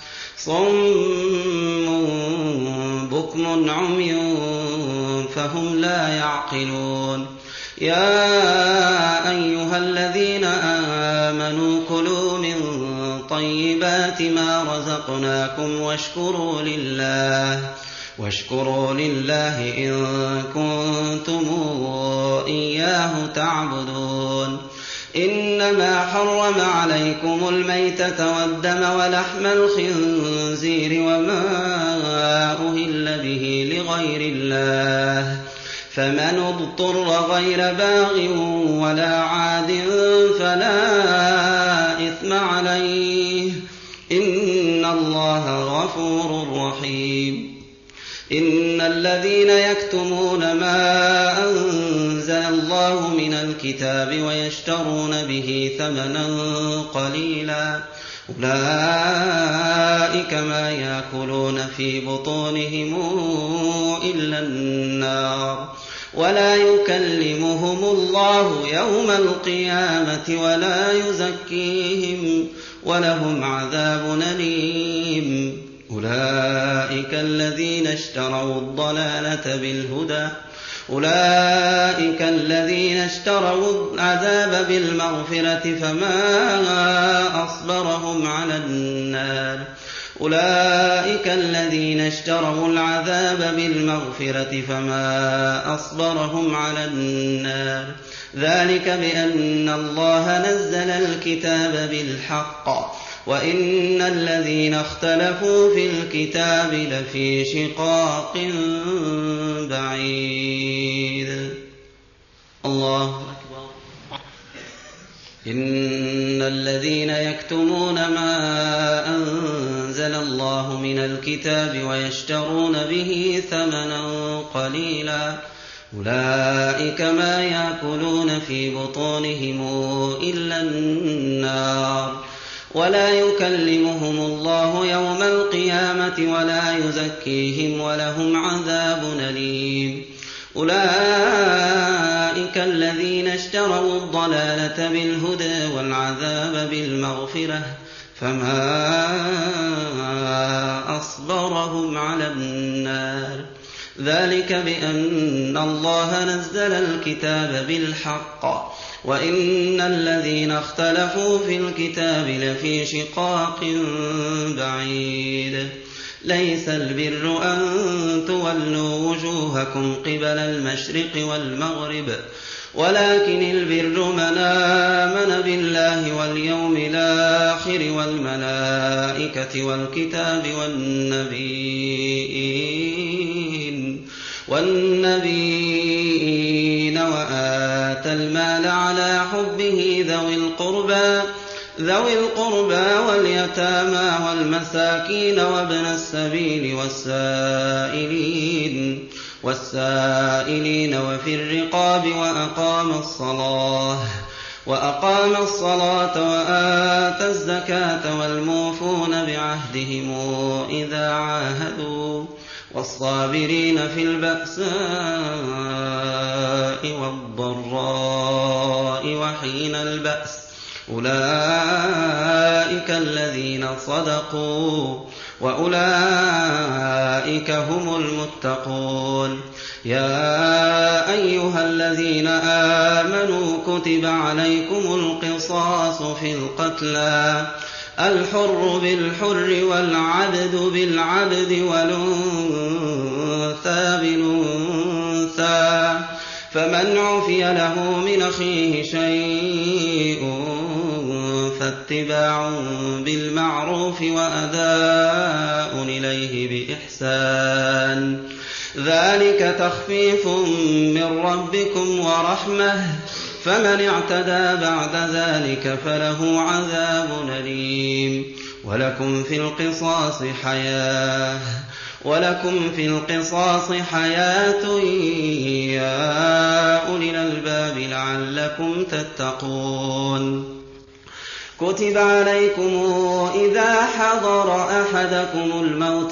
صم بكم عمي فهم لا يعقلون يا أيها الذين آمنوا كلوا من طيبات طيبات ما رزقناكم واشكروا لله إن كنتم إياه تعبدون. إنما حرم عليكم الميتة والدم ولحم الخنزير وما أهل به لغير الله، فمن اضطر غير باغ ولا عاد فلا إثم عليه، إن الله غفور رحيم. إن الذين يكتمون ما أنزل الله من الكتاب ويشترون به ثمنا قليلا أولئك ما يأكلون في بطونهم إلا النار، ولا يكلمهم الله يوم القيامة ولا يزكيهم ولهم عذاب أليم. أولئك الذين اشتروا العذاب بالمغفرة فما أصبرهم على النار، ذلك بأن الله نزل الكتاب بالحق وإن الذين اختلفوا في الكتاب لفي شقاق بعيد. الله أكبر. إن الذين يكتمون ما أنزل الله من الكتاب ويشترون به ثمنا قليلا أولئك ما يأكلون في بطونهم إلا النار، ولا يكلمهم الله يوم القيامة ولا يزكيهم ولهم عذاب أليم. أولئك الذين اشتروا الضلالة بالهدى والعذاب بالمغفرة فما أصبرهم على النار، ذلك بأن الله نزل الكتاب بالحق وإن الذين اختلفوا في الكتاب لفي شقاق بعيد. ليس البر أن تولوا وجوهكم قبل المشرق والمغرب، ولكن البر من آمن بالله واليوم الآخر والملائكة والكتاب والنبيين وآتى المال على حبه ذوي القربى واليتامى والمساكين وابن السبيل والسائلين وفي الرقاب وأقام الصلاة وآتى الزكاة والموفون بعهدهم إذا عاهدوا والصابرين في البأساء والضراء وحين البأس أولئك الذين صدقوا وأولئك هم المتقون. يا أيها الذين آمنوا كتب عليكم القصاص في القتلى الحر بالحر والعبد بالعبد والأنثى بالأنثى، فمن عفي له من أخيه شيء فاتباع بالمعروف وأداء إليه بإحسان، ذلك تخفيف من ربكم ورحمة، فمن اعتدى بعد ذلك فله عذاب أليم. ولكم في القصاص حياة يا أولي الألباب لعلكم تتقون. كتب عليكم إذا حضر أحدكم الموت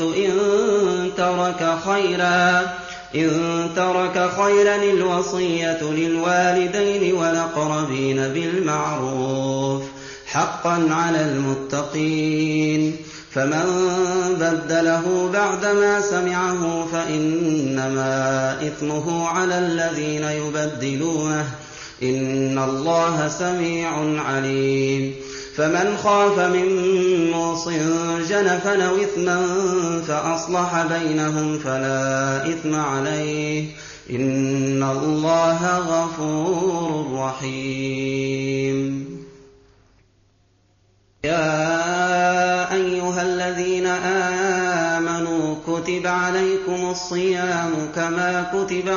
إن ترك خيرا الوصية للوالدين والأقربين بالمعروف حقا على المتقين، فمن بدله بعدما سمعه فإنما إثمه على الذين يبدلونه، إن الله سميع عليم. فمن خاف من موص جنفا أو إثما فأصلح بينهم فلا إثم عليه إن الله غفور رحيم. يا أيها الذين آمنوا كتب عليكم الصيام كما كتب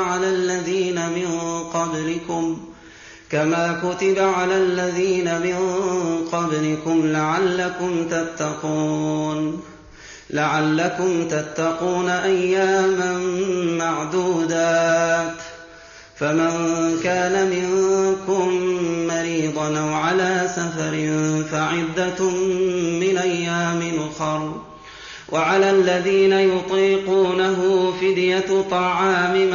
على الذين من قبلكم لعلكم تتقون أياما معدودات. فمن كان منكم مريضا أو على سفر فعدة من أيام أخر، وعلى الذين يطيقونه فدية طعام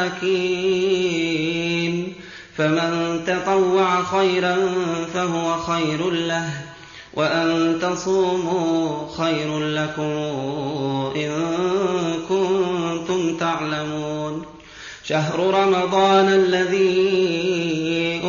مساكين، فمن تطوع خيرا فهو خير له، وأن تصوموا خير لكم إن كنتم تعلمون. شهر رمضان الذي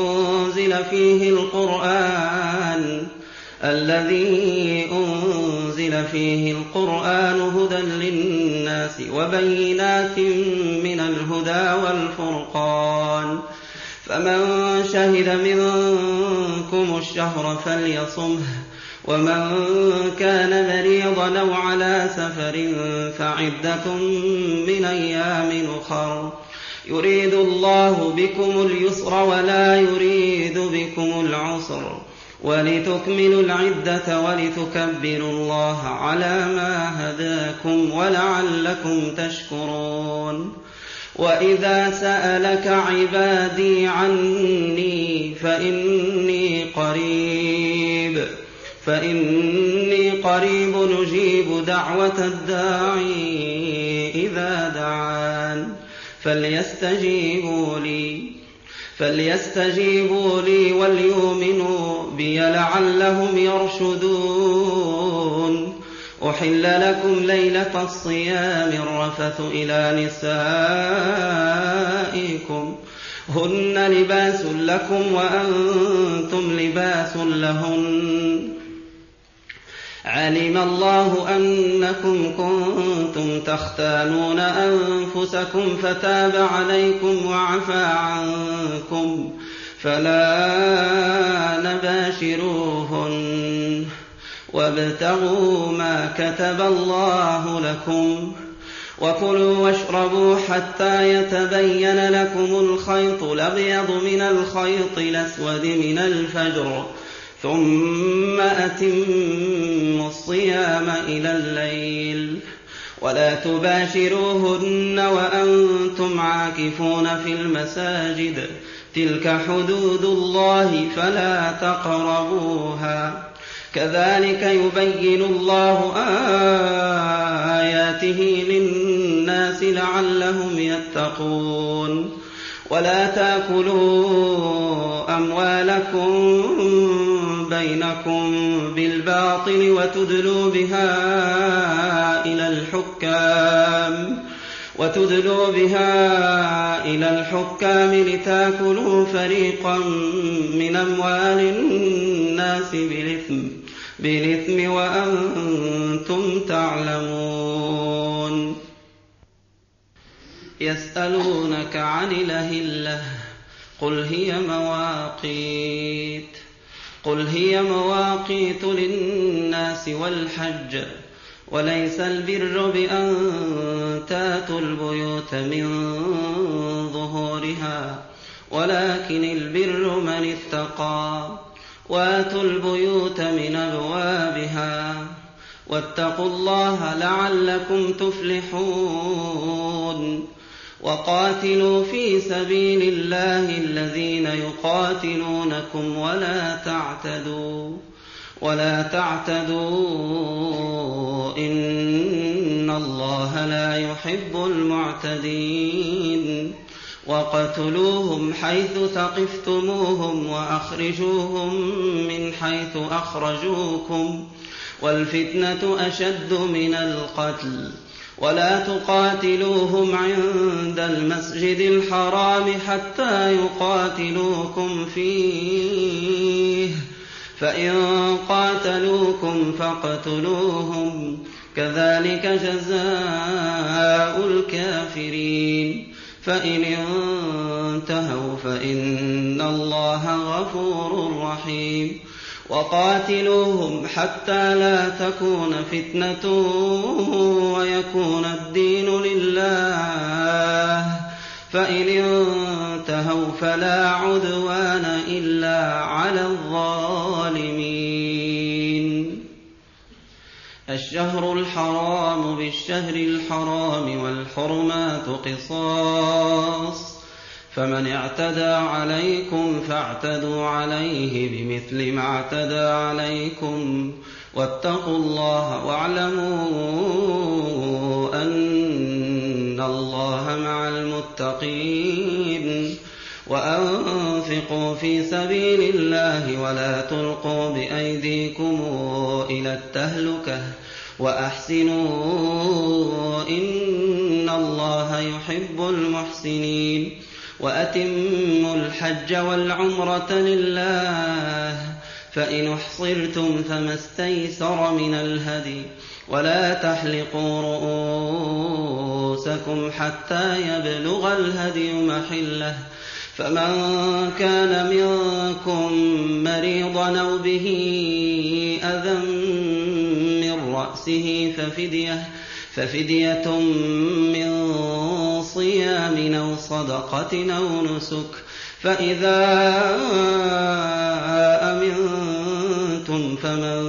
أنزل فيه القرآن هدى للناس وبينات من الهدى والفرقان، فمن شهد منكم الشهر فليصمه، ومن كان مريضا أو على سفر فعدة من أيام أخر، يريد الله بكم اليسر ولا يريد بكم العسر، ولتكملوا العدة ولتكبروا الله على ما هداكم ولعلكم تشكرون. وإذا سألك عبادي عني فإني قريب نجيب دعوة الداعي إذا دعان، فليستجيبوا لي وليؤمنوا بي لعلهم يرشدون. أحل لكم ليلة الصيام الرفث إلى نسائكم هن لباس لكم وأنتم لباس لهن، علم الله أنكم كنتم تختانون أنفسكم فتاب عليكم وعفى عنكم، فلا نباشروهن وابتغوا ما كتب الله لكم، وكلوا واشربوا حتى يتبين لكم الخيط الأبيض من الخيط الأسود من الفجر، ثم أتموا الصيام إلى الليل، ولا تباشروهن وأنتم عاكفون في المساجد، تلك حدود الله فلا تقربوها، كذلك يبين الله آياته للناس لعلهم يتقون. ولا تأكلوا أموالكم بينكم بالباطل وتدلوا بها إلى الحكام لتأكلوا فريقا من أموال الناس بالإثم وأنتم تعلمون. يسألونك عن الأهلة قل هي مواقيت للناس والحج، وليس البر بأن تاتوا البيوت من ظهورها، ولكن البر من اتقى، واتوا البيوت من أبوابها، واتقوا الله لعلكم تفلحون. وقاتلوا في سبيل الله الذين يقاتلونكم ولا تعتدوا إن الله لا يحب المعتدين. وقتلوهم حيث ثقفتموهم وأخرجوهم من حيث أخرجوكم، والفتنة أشد من القتل، ولا تقاتلوهم عند المسجد الحرام حتى يقاتلوكم فيه، فإن قاتلوكم فاقتلوهم كذلك جزاء الكافرين فإن انتهوا فإن الله غفور رحيم وقاتلوهم حتى لا تكون فتنة ويكون الدين لله فإن انتهوا فلا عدوان إلا على الظالمين الشهر الحرام بالشهر الحرام والحرمات قصاص فمن اعتدى عليكم فاعتدوا عليه بمثل ما اعتدى عليكم واتقوا الله واعلموا أن الله مع المتقين وأنفقوا في سبيل الله ولا تلقوا بأيديكم إلى التهلكة وأحسنوا إن الله يحب المحسنين وأتموا الحج والعمرة لله فإن احصرتم فما استيسر من الهدي ولا تحلقوا رؤوسكم حتى يبلغ الهدي محله فمن كان منكم مريضا أو به أذى من رأسه ففدية من صيام أو صدقة أو نسك فإذا أمنتم فمن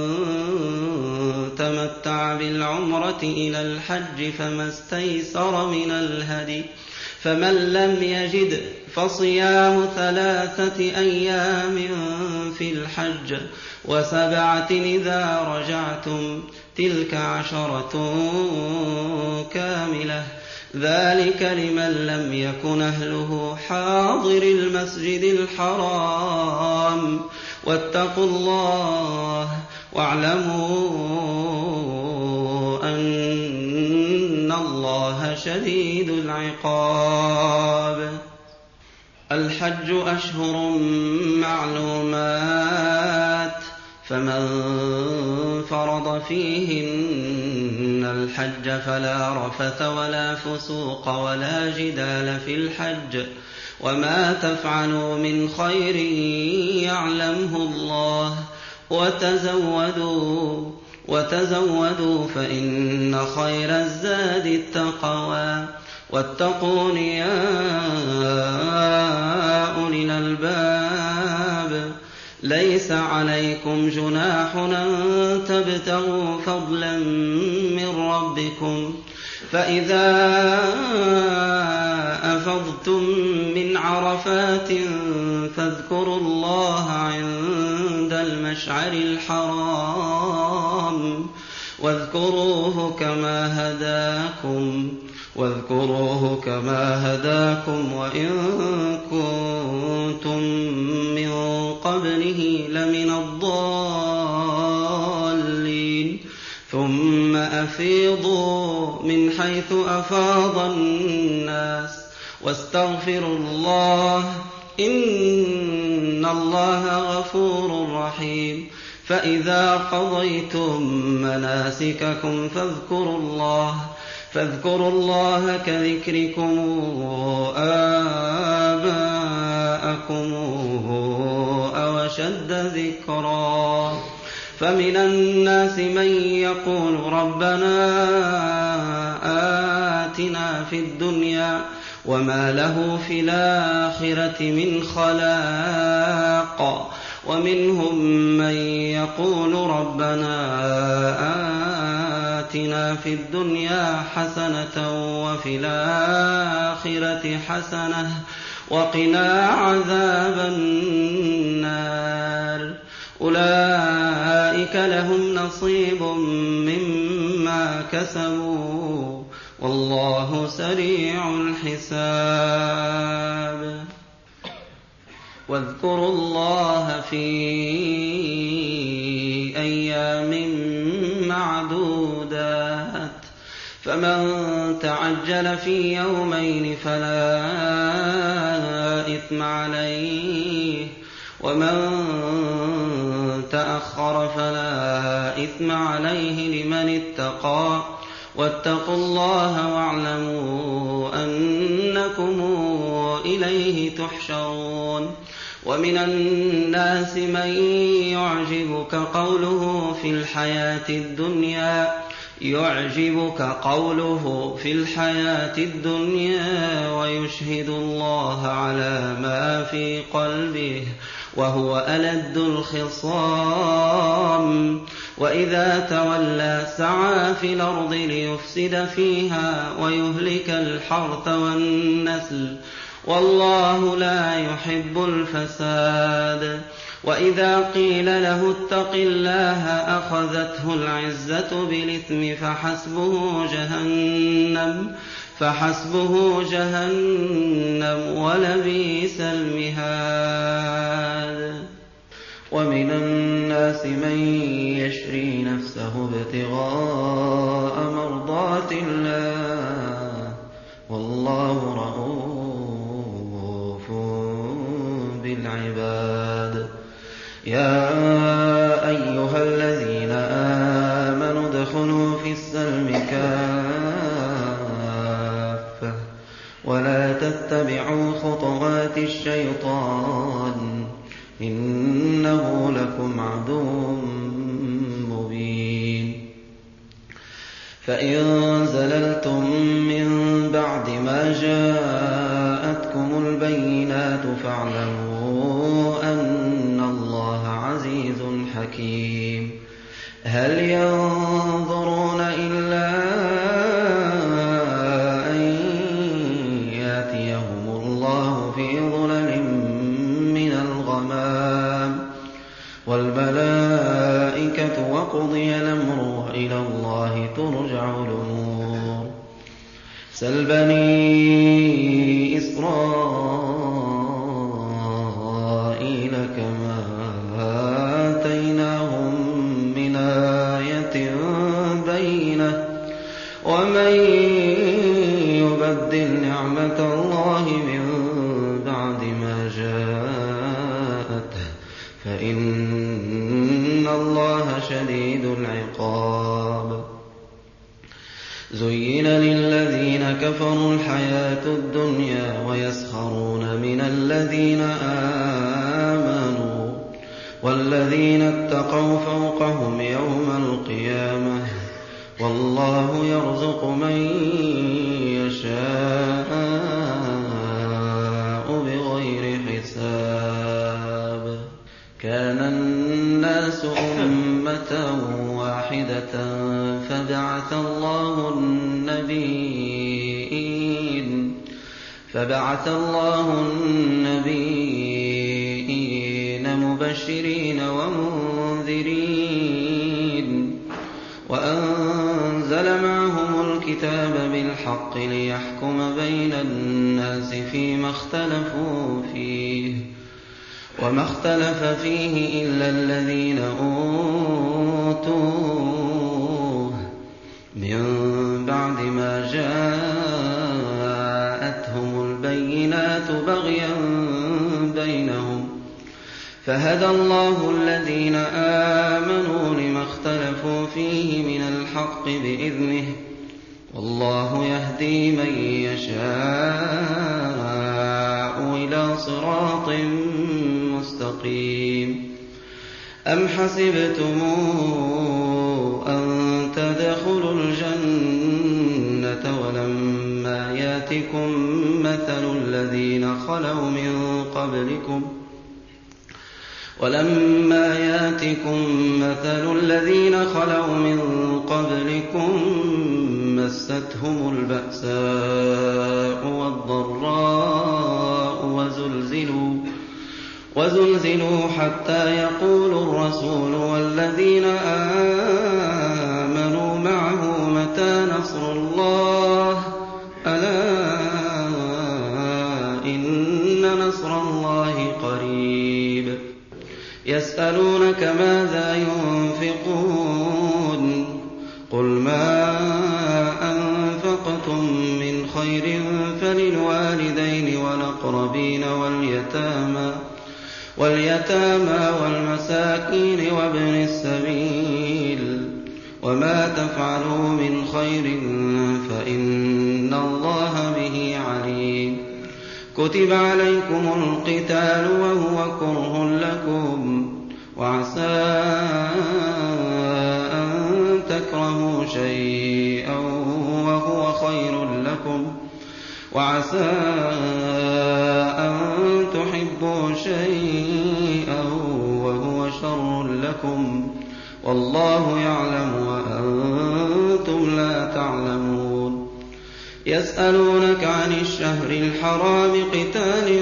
تمتع بالعمرة إلى الحج فما استيسر من الهدي فمن لم يجد فصيام 3 أيام في الحج و7 إذا رجعتم تلك 10 كاملة ذلك لمن لم يكن أهله حاضر المسجد الحرام واتقوا الله واعلموا أن الله شديد العقاب الحج أشهر معلومات فمن فرض فيهن الحج فلا رفث ولا فسوق ولا جدال في الحج وما تفعلوا من خير يعلمه الله وتزودوا فإن خير الزاد التقوى واتقون يا أولي الألباب ليس عليكم جناح أن تبتغوا فضلا من ربكم فإذا أفضتم من عرفات فاذكروا الله عند المشعر الحرام واذكروه كما هداكم وإن كنتم من قبله لمن الضالين ثم أفيضوا من حيث أفاض الناس واستغفروا الله إن الله غفور رحيم فإذا قضيتم مناسككم فاذكروا الله كذكركم آباءكم أو أشد ذكرا فمن الناس من يقول ربنا آتنا في الدنيا وما له في الآخرة من خلاق ومنهم من يقول ربنا آتنا في الدنيا حسنة وفي الآخرة حسنة وقنا عذاب النار أولئك لهم نصيب مما كسبوا والله سريع الحساب واذكروا الله في أيام معدودات فمن تعجل في يومين فلا إثم عليه ومن تأخر تأخر فلا إثم عليه لمن اتقى واتقوا الله واعلموا أنكم إليه تحشرون ومن الناس من يعجبك قوله في الحياة الدنيا ويشهد الله على ما في قلبه وهو ألد الخصام وإذا تولى سعى في الأرض ليفسد فيها ويهلك الحرث والنسل والله لا يحب الفساد وإذا قيل له اتق الله أخذته العزة بالإثم فحسبه جهنم ولبئس المهاد ومن الناس من يشري نفسه ابتغاء مرضات الله والله رؤوف بالعباد يا أيها الذين آمنوا ادخلوا في السلم كافة ولا تتبعوا خطوات الشيطان إنه لكم عدو مبين فإن زللتم من بعد ما جاءتكم البينات فاعلموا أن الله عزيز حكيم هل ينظرون إلا أن يأتيهم الله في ظلل من الغمام والملائكة وقضي الأمر وإلى الله ترجع الأمور سل بني إسرائيل كما آتيناهم من آية بينة ومن يبدل نعمة الله من بعد ما جاءته فإن الله شديد العقاب زين للذين كفروا الحياة الدنيا ويسخرون من الذين آمنوا والذين اتقوا فوقهم يوم القيامة والله يرزق من يشاء بغير حساب كان الناس أمة واحدة فبعث الله النبيين مبشرين ومنذرين وأنزل معهم الكتاب بالحق ليحكم بين الناس فيما اختلفوا فيه وما اختلف فيه إلا الذين أوتوه من بعد ما جاءتهم البينات بغيا بينهم فهدى الله الذين آمنوا لما اختلفوا فيه من الحق بإذنه والله يهدي من يشاء إلى صراط مستقيم أم حسبتم أن تدخلوا الجنة ولما ياتكم مثل الذين خلوا من قبلكم مستهم البأساء والضراء وزلزلوا حتى يقول الرسول والذين آمنوا معه متى نصر الله ألا إن نصر الله قريب يسألونك ماذا ينفقون قل ما أنفقتم من خير فللوالدين والأقربين واليتامى والمساكين وابن السبيل وما تفعلوا من خير فإن الله به عليم كتب عليكم القتال وهو كره لكم وعسى أن تكرهوا شيئا وهو خير لكم وعسى أن تحبوا شيئا وهو شر لكم والله يعلم وأنتم لا تعلمون يسألونك عن الشهر الحرام قتال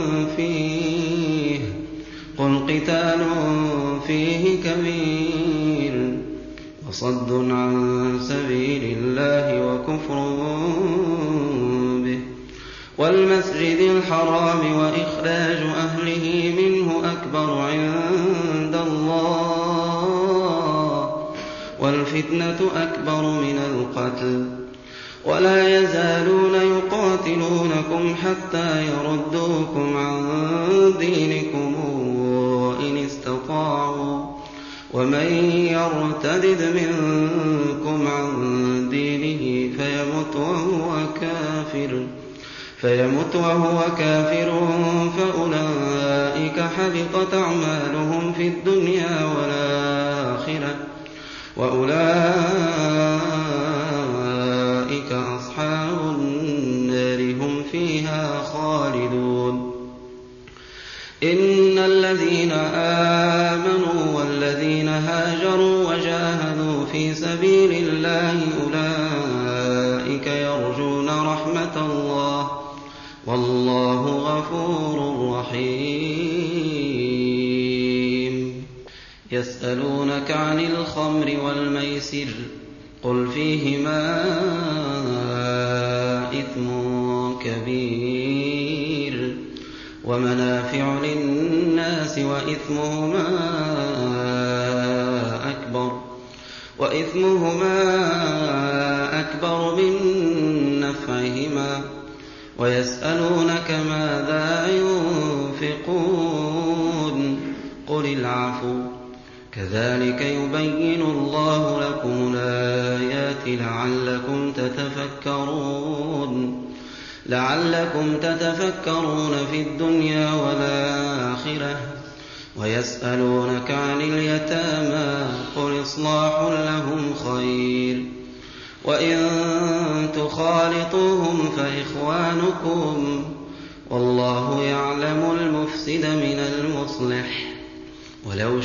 فيه قل قتال فيه كبير وصد عن سبيل الله وكفر به والمسجد الحرام وإخراج أهله منه أكبر عند الله والفتنة أكبر من القتل ولا يزالون يقاتلونكم حتى يردوكم عن دينكم إن استطاعوا ومن يرتدد منكم عن دينه فيمت وهو كافر فأولئك حبطت أعمالهم في الدنيا والآخرة وأولئك أصحاب النار هم فيها خالدون إن الذين آمنوا والذين هاجروا وجاهدوا في سبيل الله أولئك يرجون رحمة الله والله غفور رحيم يسألونك عن الخمر والميسر قل فيهما إثم كبير ومنافع للناس وإثمهما أكبر من نفعهما ويسألونك ماذا ينفقون قل العفو كذلك يبين الله لكم الآيات لعلكم تتفكرون في الدنيا والآخرة ويسألونك عن اليتامى قل إصلاح لهم خير وإن تخالطوهم فإخوانكم والله يعلم المفسد من المصلح ولو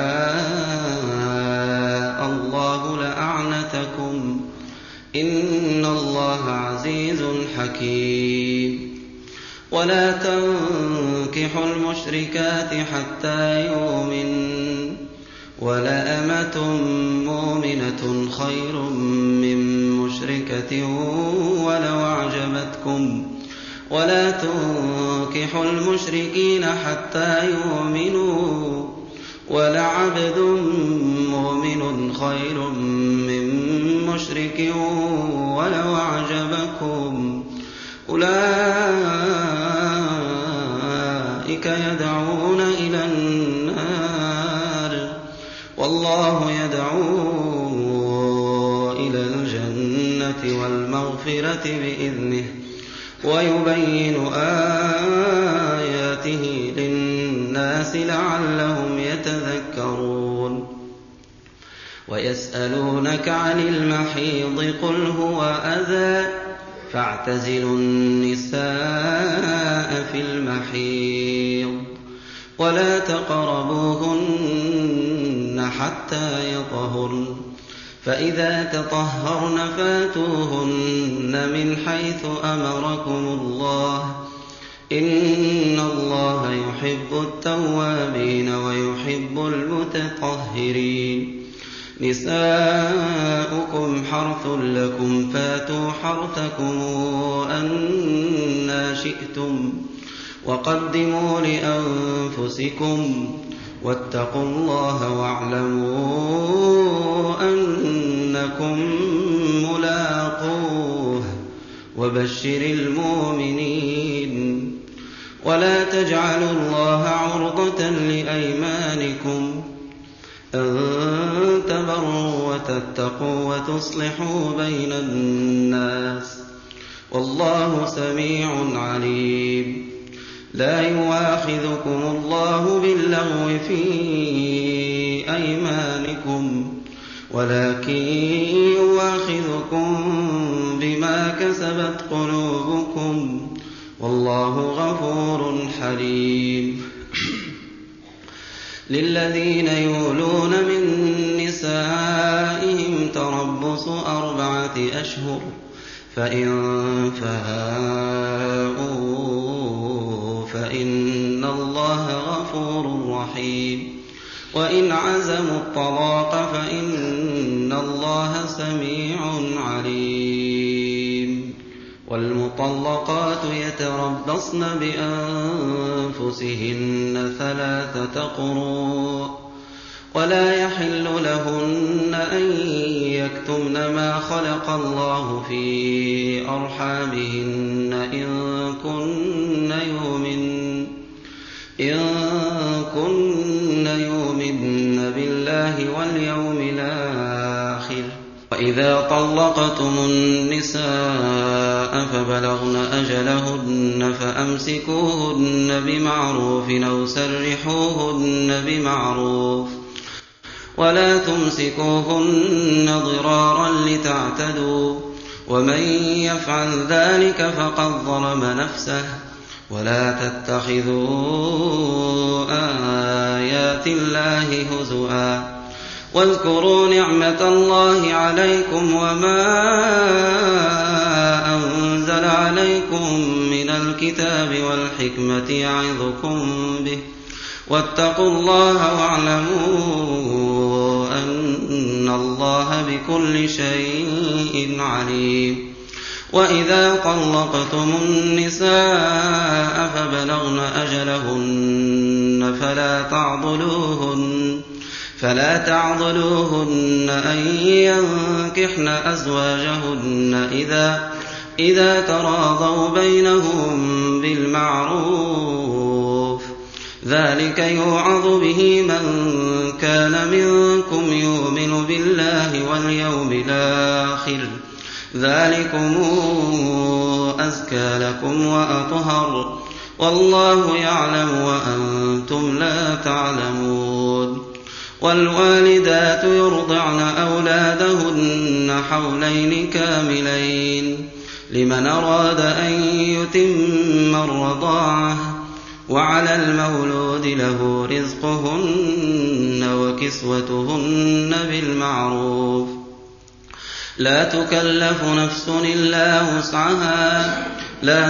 شاء الله لأعنتكم إن الله عزيز حكيم ولا تنكحوا المشركات حتى يؤمنوا ولأمة مؤمنة خير من مشركة ولو أعجبتكم ولا تنكحوا المشركين حتى يؤمنوا ولعبد مؤمن خير من مشرك ولو أعجبكم أولئك يدعون إلى النار والله يدعو إلى الجنة والمغفرة بإذنه ويبين آياته للناس لعلهم يتذكرون ويسألونك عن المحيض قل هو أذى فاعتزلوا النساء في المحيض ولا تقربوهن حتى يطهرن فإذا تطهرن فاتوهن من حيث أمركم الله إن الله يحب التوابين ويحب المتطهرين نساؤكم حرث لكم فاتوا حرثكم أنى شئتم وقدموا لأنفسكم واتقوا الله واعلموا أنكم ملاقوه وبشر المؤمنين ولا تجعلوا الله عرضة لأيمانكم أن تبروا وتتقوا وتصلحوا بين الناس والله سميع عليم. لا يؤاخذكم الله باللغو في أيمانكم ولكن يؤاخذكم بما كسبت قلوبكم والله غفور حليم. للذين يولون من نسائهم تربص 4 أشهر فإن فاءوا فإن الله غفور رحيم. وإن عزموا الطلاق فإن الله سميع عليم. والمطلقات يتربصن بأنفسهن 3 قروء ولا يحل لهن أن يكتمن ما خلق الله في أرحامهن إن كن يؤمن بالله واليوم الآخر. وإذا طلقتم النساء فبلغن أجلهن فأمسكوهن بمعروف أو سرحوهن بمعروف ولا تمسكوهن ضرارا لتعتدوا ومن يفعل ذلك فقد ظلم نفسه. ولا تتخذوا آيات الله هزؤا واذكروا نعمة الله عليكم وما أنزل عليكم من الكتاب والحكمة يعظكم به واتقوا الله واعلموا أن الله بكل شيء عليم. وإذا طلقتم النساء فبلغن أجلهن فلا تعضلوهن أن ينكحن أزواجهن إذا تراضوا بينهم بالمعروف. ذلك يوعظ به من كان منكم يؤمن بالله واليوم الآخر ذلكم أزكى لكم وأطهر والله يعلم وأنتم لا تعلمون. والوالدات يرضعن أولادهن حولين كاملين لمن أراد أن يتم الرضاعة وعلى المولود له رزقهن وكسوتهن بالمعروف. لا تكلف نفس إلا وسعها لا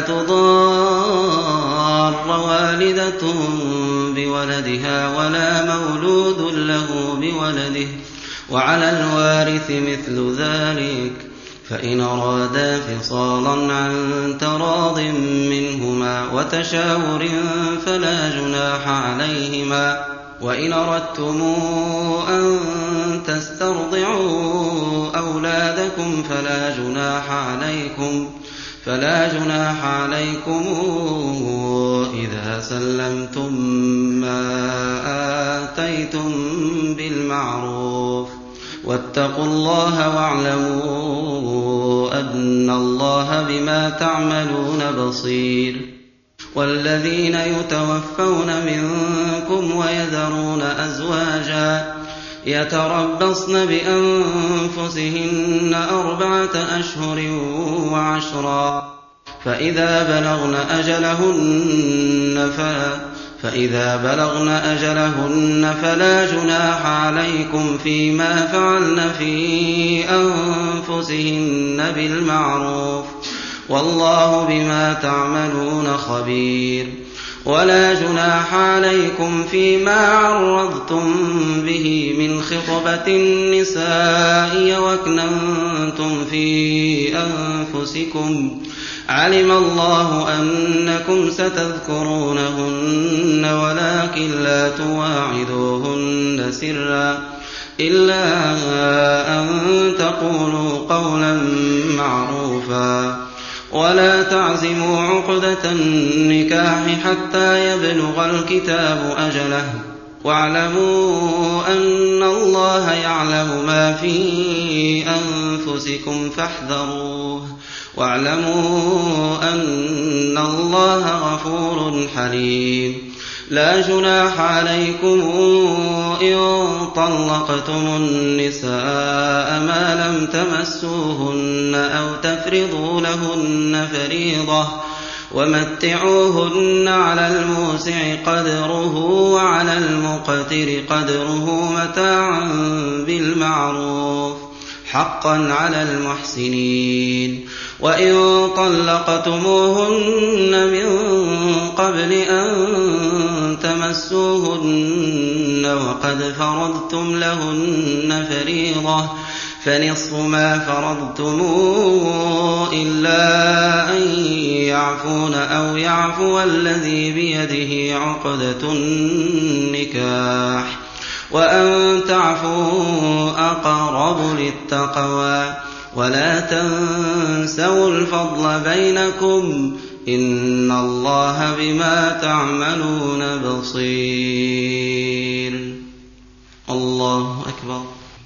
تضار والدة بولدها ولا مولود له بولده وعلى الوارث مثل ذلك فإن أرادا فصالا عن تراض منهما وتشاور فلا جناح عليهما. وإن أردتم أن تسترضعوا أولادكم فلا جناح عليكم إذا سلمتم ما آتيتم بالمعروف واتقوا الله واعلموا أن الله بما تعملون بصير. والذين يتوفون منكم ويذرون أزواجا يتربصن بأنفسهن 4 أشهر و10 فإذا بلغن أجلهن فلا جناح عليكم فيما فعلن في أنفسهن بالمعروف والله بما تعملون خبير. ولا جناح عليكم فيما عرضتم به من خطبة النساء وأكننتم في أنفسكم علم الله أنكم ستذكرونهن ولكن لا تواعدوهن سرا إلا أن تقولوا قولا معروفا ولا تعزموا عقدة النكاح حتى يبلغ الكتاب أجله واعلموا أن الله يعلم ما في أنفسكم فاحذروه واعلموا أن الله غفور حليم لا جناح عليكم إن طلقتم النساء ما لم تمسوهن أو تفرضوا لهن فريضة ومتعوهن على الموسع قدره وعلى المقتر قدره متاعا بالمعروف حقا على المحسنين وإن طلقتموهن من قبل أن تمسوهن وقد فرضتم لهن فريضة فنصف ما فرضتم إلا أن يعفون أو يعفو الذي بيده عقدة النكاح وأن تعفوا أقرب للتقوى ولا تنسوا الفضل بينكم إن الله بما تعملون بصير. الله أكبر.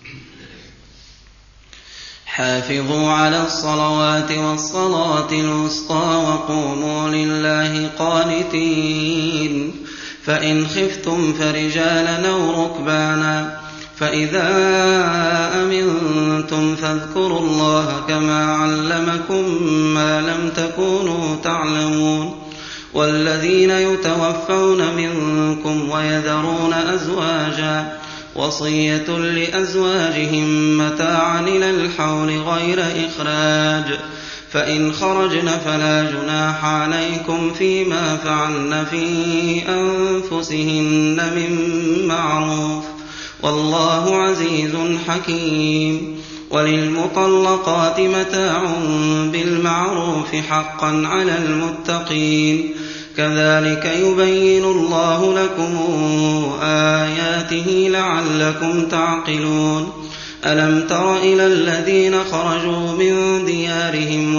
حافظوا على الصلوات والصلاة الوسطى وقوموا لله قانتين فإن خفتم فرجالا أو ركبانا فإذا أمنتم فاذكروا الله كما علمكم ما لم تكونوا تعلمون والذين يتوفون منكم ويذرون أزواجا وصية لأزواجهم متاعا إلى الحول غير إخراج فإن خرجن فلا جناح عليكم فيما فعلن في أنفسهن من معروف والله عزيز حكيم وللمطلقات متاع بالمعروف حقا على المتقين كذلك يبين الله لكم آياته لعلكم تعقلون ألم تر إلى الذين خرجوا من ديارهم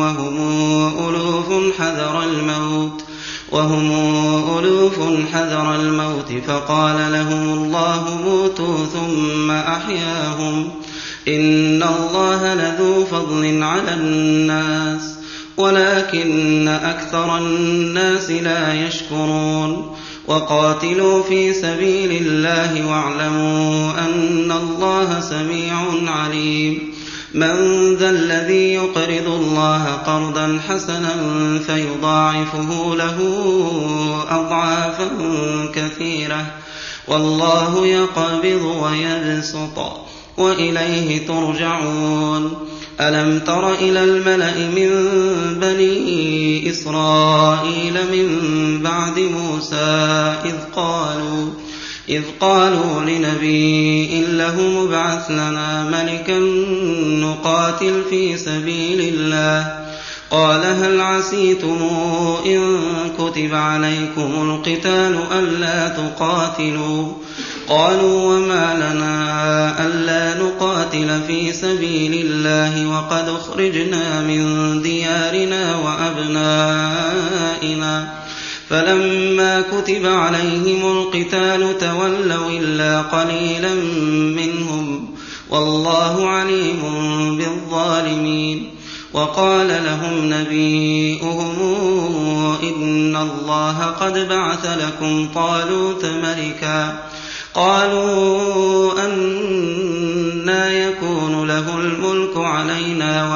وهم ألوف حذر الموت فقال لهم الله موتوا ثم أحياهم إن الله لذو فضل على الناس ولكن أكثر الناس لا يشكرون وقاتلوا في سبيل الله واعلموا أن الله سميع عليم من ذا الذي يقرض الله قرضا حسنا فيضاعفه له أضعافا كثيرة والله يقبض ويبسط وإليه ترجعون ألم تر إلى الملأ من بني إسرائيل من بعد موسى إذ قالوا لنبي له مبعث لنا ملكا نقاتل في سبيل الله قال هل عسيتم إن كتب عليكم القتال ألا تقاتلوا قالوا وما لنا ألا نقاتل في سبيل الله وقد أخرجنا من ديارنا وأبنائنا فلما كتب عليهم القتال تولوا إلا قليلا منهم والله عليم بالظالمين وقال لهم نبيؤهم إن الله قد بعث لكم طالوت ملكا قالوا أنى يكون له الملك علينا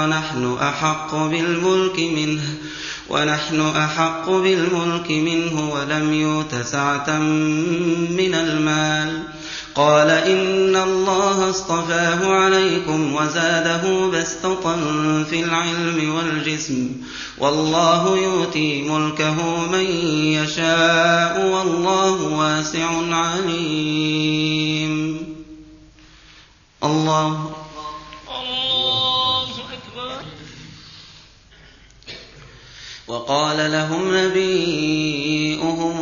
ونحن أحق بالملك منه ولم يؤت سعة من المال قال إن الله اصطفاه عليكم وزاده بسطة في العلم والجسم والله يؤتي ملكه من يشاء والله واسع عليم. الله أكبر. وقال لهم نبيؤهم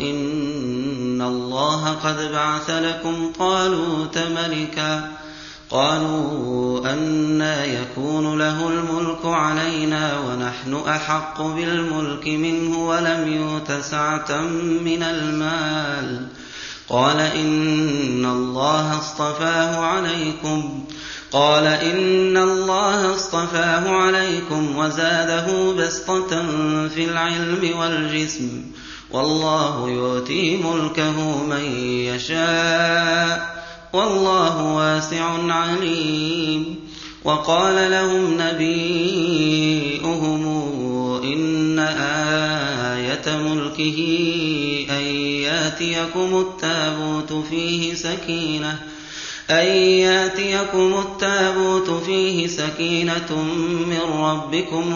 إن الله قد بعث لكم طالوت ملكا قالوا أنى يكون له الملك علينا ونحن أحق بالملك منه ولم يؤت سعة من المال. قال إن الله اصطفاه عليكم وزاده بسطة في العلم والجسم والله يؤتي ملكه من يشاء والله واسع عليم. وقال لهم نبيؤهم إن آية ملكه أن يأتيكم التابوت فيه سكينة من ربكم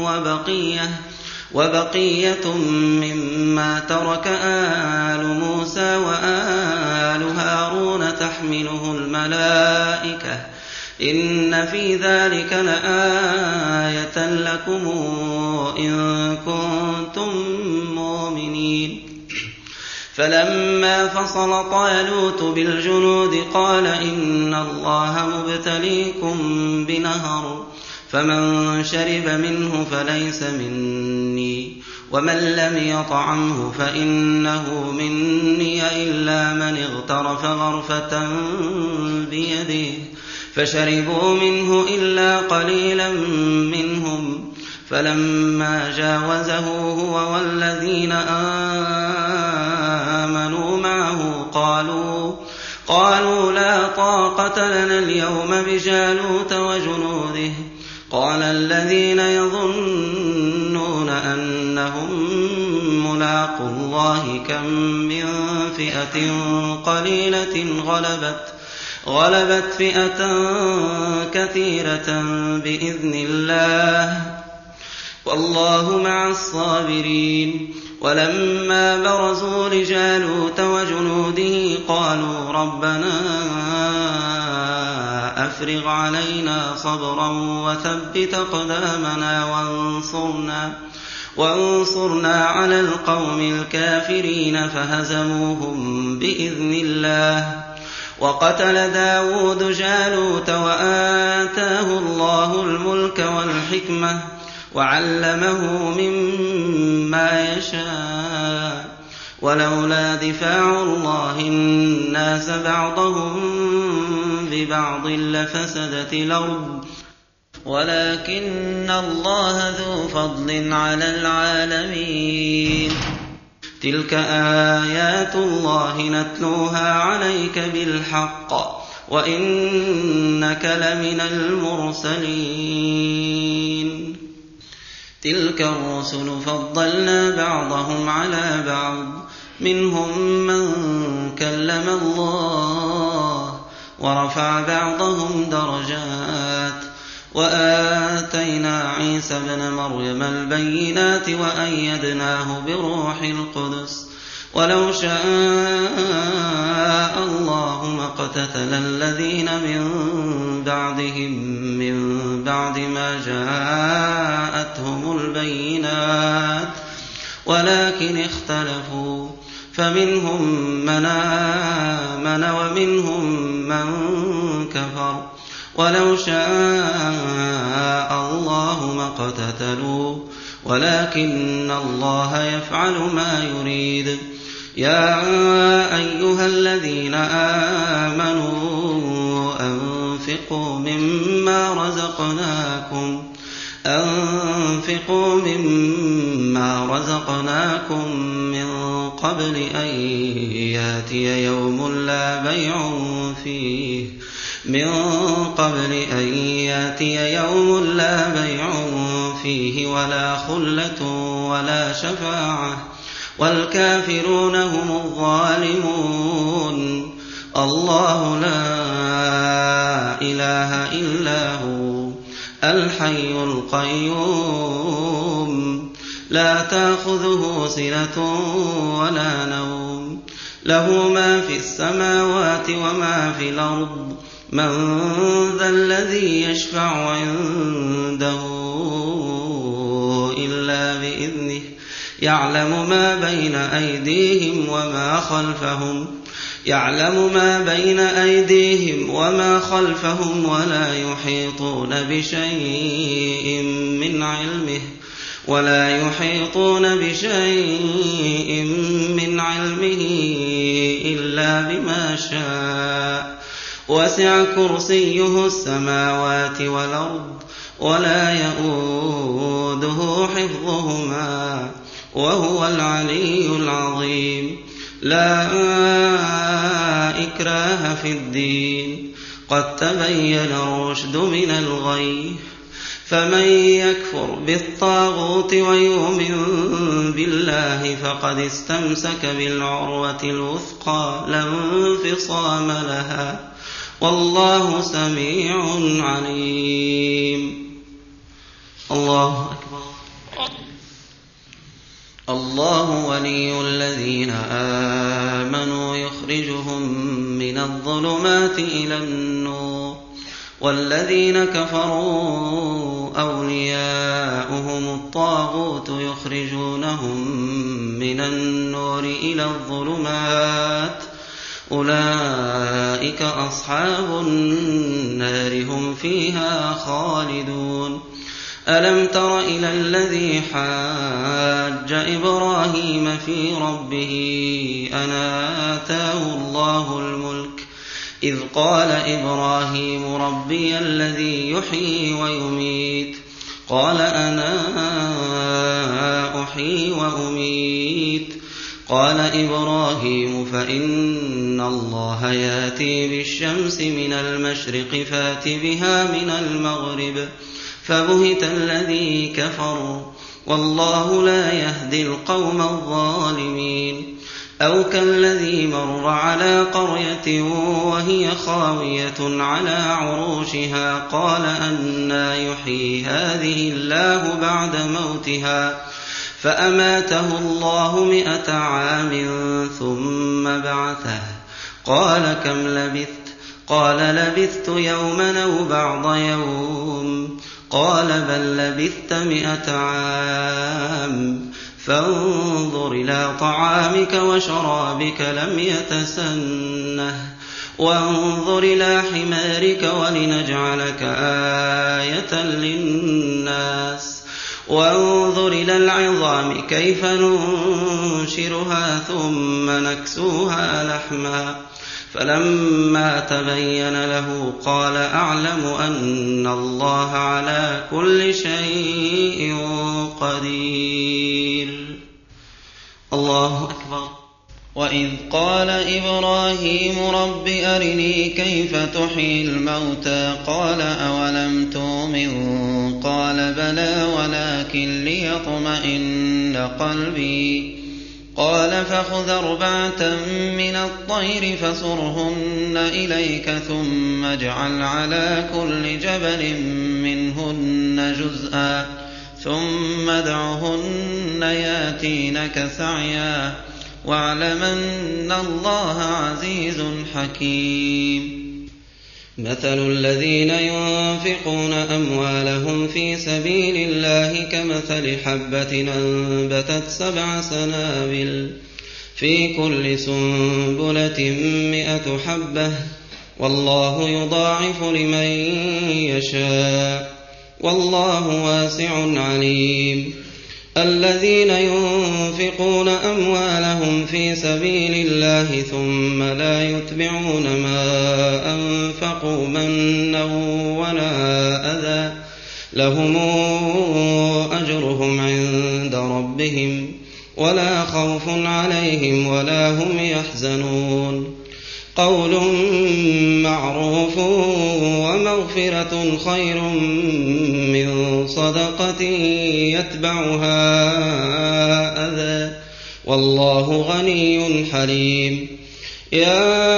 وبقية مما ترك آل موسى وآل هارون تحمله الملائكة إن في ذلك لآية لكم إن كنتم مؤمنين. فلما فصل طالوت بالجنود قال إن الله مبتليكم بنهر فمن شرب منه فليس مني ومن لم يطعمه فإنه مني إلا من اغترف غرفة بيده فشربوا منه إلا قليلا منهم. فلما جاوزه هو والذين آمنوا معه قالوا لا طاقة لنا اليوم بجالوت وجنوده. قال الذين يظنون أنهم ملاقو الله كم من فئة قليلة غلبت فئة كثيرة بإذن الله والله مع الصابرين. ولما برزوا لجالوت وجنوده قالوا ربنا أفرغ علينا صبرا وثبت أقدامنا وانصرنا على القوم الكافرين فهزموهم بإذن الله. وقتل داود جالوت وآتاه الله الملك والحكمة وعلمه مما يشاء ولولا دفاع الله الناس بعضهم ببعض لفسدت الأرض ولكن الله ذو فضل على العالمين. تلك آيات الله نتلوها عليك بالحق وإنك لمن المرسلين. تلك الرسل فضلنا بعضهم على بعض منهم من كلم الله ورفع بعضهم درجات وآتينا عيسى ابن مريم البينات وأيدناه بروح القدس ولو شاء الله ما اقتتل الذين من بعدهم من بعد ما جاءتهم البينات ولكن اختلفوا فمنهم من آمن ومنهم من كفر ولو شاء الله ما اقتتلوا ولكن الله يفعل ما يريد. يا أيها الذين آمنوا أنفقوا مما رزقناكم من قبل أن يأتي يوم لا بيع فيه ولا خلة ولا شفاعة والكافرون هم الظالمون. الله لا إله إلا هو الحي القيوم لا تأخذه سنة ولا نوم له ما في السماوات وما في الأرض من ذا الذي يشفع عنده إلا بإذنه يعلم ما بين أيديهم وما خلفهم ولا يحيطون بشيء من علمه إلا بما شاء وسع كرسيه السماوات والأرض ولا يئوده حفظهما وهو العلي العظيم لا إكراه في الدين قد تبين الرشد من الغي فمن يكفر بالطاغوت ويؤمن بالله فقد استمسك بالعروة الوثقى لا انفصام لها والله سميع عليم. الله أكبر. الله ولي الذين آمنوا يخرجهم من الظلمات إلى النور والذين كفروا أولياؤهم الطاغوت يخرجونهم من النور إلى الظلمات أولئك أصحاب النار هم فيها خالدون. ألم تر إلى الذي حاج إبراهيم في ربه أن آتاه الله الملك إذ قال إبراهيم ربي الذي يحيي ويميت قال أنا أحيي وأميت قال إبراهيم فإن الله يأتي بالشمس من المشرق فات بها من المغرب فبهت الذي كفر والله لا يهدي القوم الظالمين. أو كالذي مر على قرية وهي خاوية على عروشها قال أنى يحيي هذه الله بعد موتها فأماته الله 100 عام ثم بعثه قال كم لبثت قال لبثت يوما أو بعض يوم قال بل لبثت 100 عام فانظر إلى طعامك وشرابك لم يتسنه وانظر إلى حمارك ولنجعلك آية للناس وانظر إلى العظام كيف ننشرها ثم نكسوها لحما فلما تبين له قال أعلم أن الله على كل شيء قدير. الله أكبر. وإذ قال إبراهيم رب أرني كيف تحيي الموتى قال أولم تؤمن قال بلى ولكن ليطمئن قلبي قال فخذ 4 من الطير فصرهن إليك ثم اجعل على كل جبل منهن جزءا ثم ادعهن ياتينك سعيا واعلم أن الله عزيز حكيم. مثل الذين ينفقون أموالهم في سبيل الله كمثل حبة أنبتت 7 سنابل في كل سنبلة 100 حبة والله يضاعف لمن يشاء والله واسع عليم. الذين ينفقون أموالهم في سبيل الله ثم لا يتبعون ما أنفقوا منا ولا أذى لهم أجرهم عند ربهم ولا خوف عليهم ولا هم يحزنون. قول معروف ومغفرة خير من صدقة يتبعها أذى والله غني حليم. يا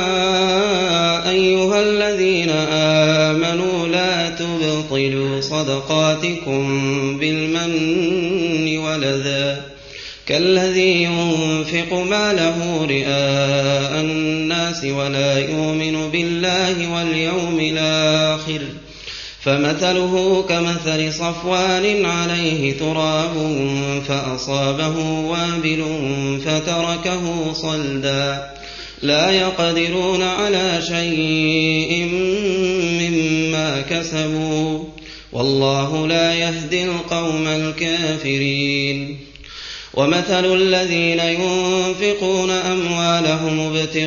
أيها الذين آمنوا لا تبطلوا صدقاتكم بالمن والأذى كالذي ينفق ماله رئاء الناس ولا يؤمن بالله واليوم الآخر فمثله كمثل صفوان عليه تراب فأصابه وابل فتركه صلدا لا يقدرون على شيء مما كسبوا والله لا يهدي القوم الكافرين ومثل الذين ينفقون أموالهم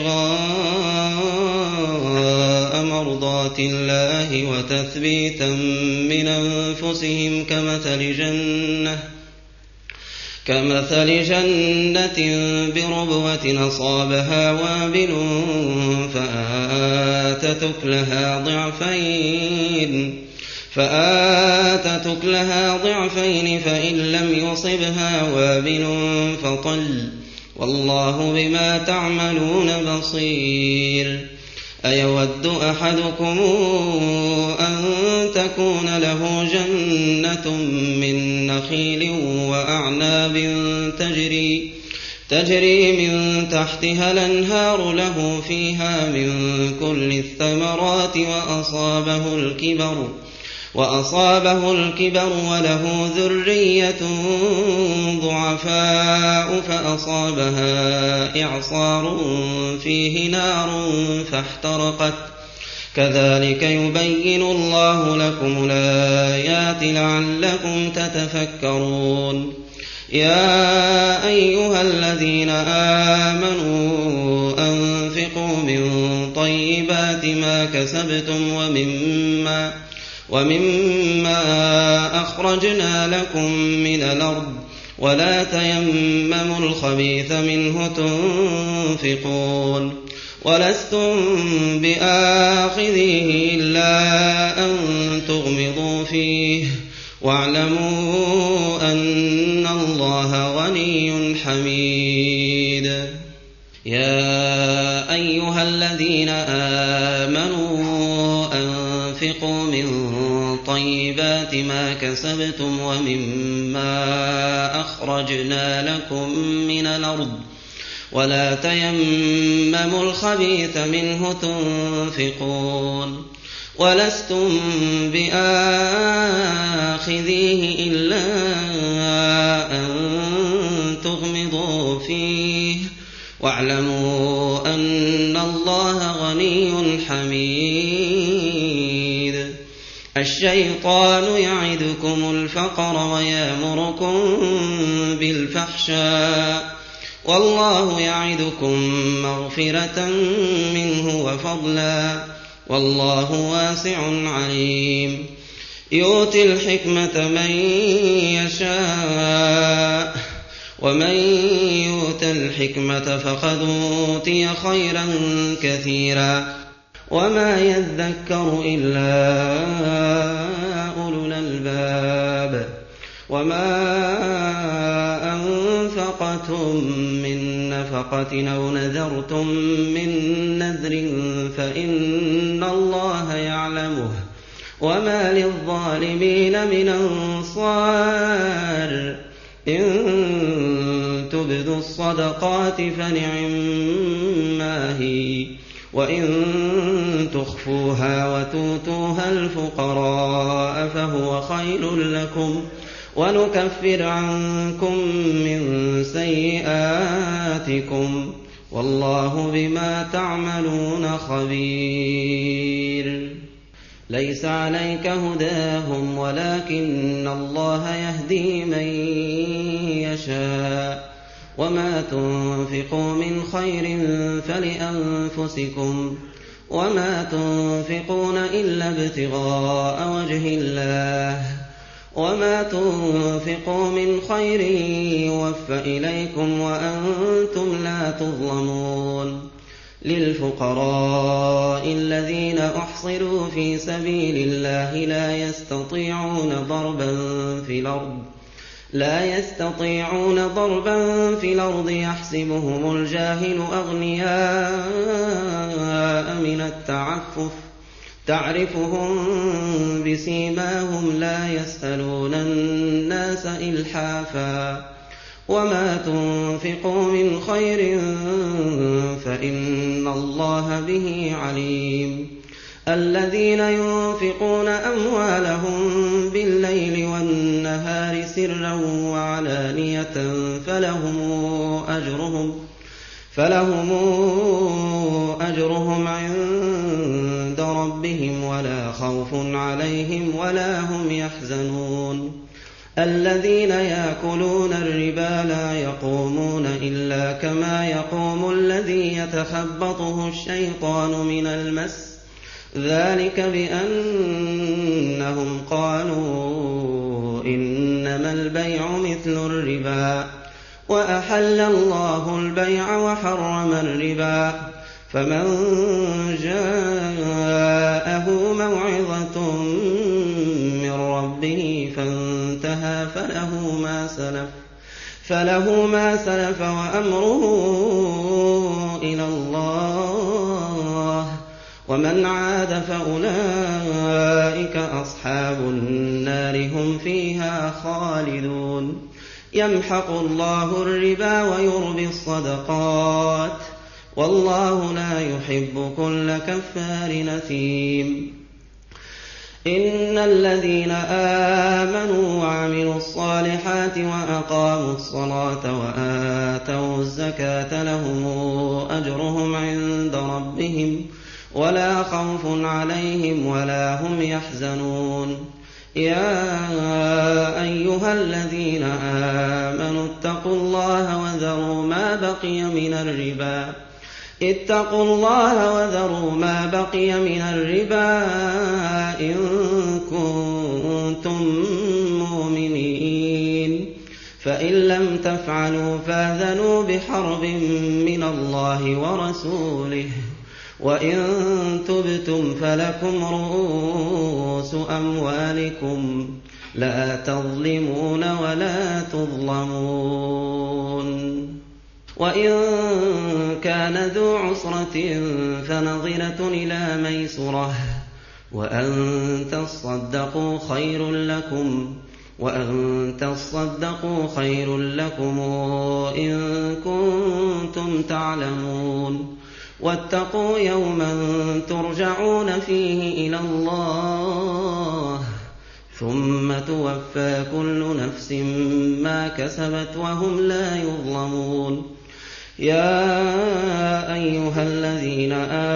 ابتغاء مرضات الله وتثبيتا من أنفسهم كمثل جنة بربوة أصابها وابل فآتت أكلها ضعفين فإن لم يصبها وابل فطل والله بما تعملون بصير أيود أحدكم أن تكون له جنة من نخيل وأعناب تجري من تحتها الأنهار له فيها من كل الثمرات وأصابه الكبر وله ذرية ضعفاء فأصابها إعصار فيه نار فاحترقت كذلك يبين الله لكم الآيات لعلكم تتفكرون يا أيها الذين آمنوا أنفقوا من طيبات ما كسبتم وممما أخرجنا لكم من الأرض ولا تيمموا الخبيث منه تنفقون ولستم بآخذيه إلا أن تغمضوا فيه واعلموا أن الله غني حميد يا أيها الذين آمنوا أنفقوا من طيبات ما كسبتم ومما أخرجنا لكم من الأرض ولا تيمموا الخبيث منه تنفقون ولستم بآخذيه إلا أن تغمضوا فيه واعلموا أن الله غني حميد الشيطان يعدكم الفقر ويأمركم بالفحشاء والله يعدكم مغفرة منه وفضلا والله واسع عليم يؤتي الحكمة من يشاء ومن يؤت الحكمة فقد أوتي خيرا كثيرا وما يذكر إلا أولو الألباب وما أنفقتم من نفقة أو نذرتم من نذر فإن الله يعلمه وما للظالمين من أنصار إن تبدوا الصدقات فنعما هي وإن تخفوها وتؤتوها الفقراء فهو خير لكم ونكفر عنكم من سيئاتكم والله بما تعملون خبير ليس عليك هداهم ولكن الله يهدي من يشاء وما تنفقوا من خير فلأنفسكم وما تنفقون إلا ابتغاء وجه الله وما تنفقوا من خير يوفى إليكم وأنتم لا تظلمون للفقراء الذين أحصروا في سبيل الله لا يستطيعون ضربا في الأرض يحسبهم الجاهل أغنياء من التعفف تعرفهم بسيماهم لا يسألون الناس إلحافا وما تنفقوا من خير فإن الله به عليم الذين ينفقون أموالهم بالليل والنهار سرا وعلانية فلهم أجرهم عند ربهم ولا خوف عليهم ولا هم يحزنون الذين يأكلون الربا لا يقومون إلا كما يقوم الذي يتخبطه الشيطان من المس ذلك بأنهم قالوا إنما البيع مثل الربا وأحل الله البيع وحرم الربا فمن جاءه موعظة من ربه فانتهى فله ما سلف وأمره إلى الله ومن عاد فأولئك أصحاب النار هم فيها خالدون يمحق الله الربا ويربي الصدقات والله لا يحب كل كفار نثيم إن الذين آمنوا وعملوا الصالحات وأقاموا الصلاة وآتوا الزكاة لهم أجرهم عند ربهم ولا خوف عليهم ولا هم يحزنون يا أيها الذين آمنوا اتقوا الله وذروا ما بقي من الربا إن كنتم مؤمنين فإن لم تفعلوا فاذنوا بحرب من الله ورسوله وإن تبتم فلكم رؤوس أموالكم لا تظلمون ولا تظلمون وإن كان ذو عسرة فنظرة إلى ميسرة وأن تصدقوا خير لكم إن كنتم تعلمون واتقوا يوما ترجعون فيه إلى الله ثم توفى كل نفس ما كسبت وهم لا يظلمون يا أيها الذين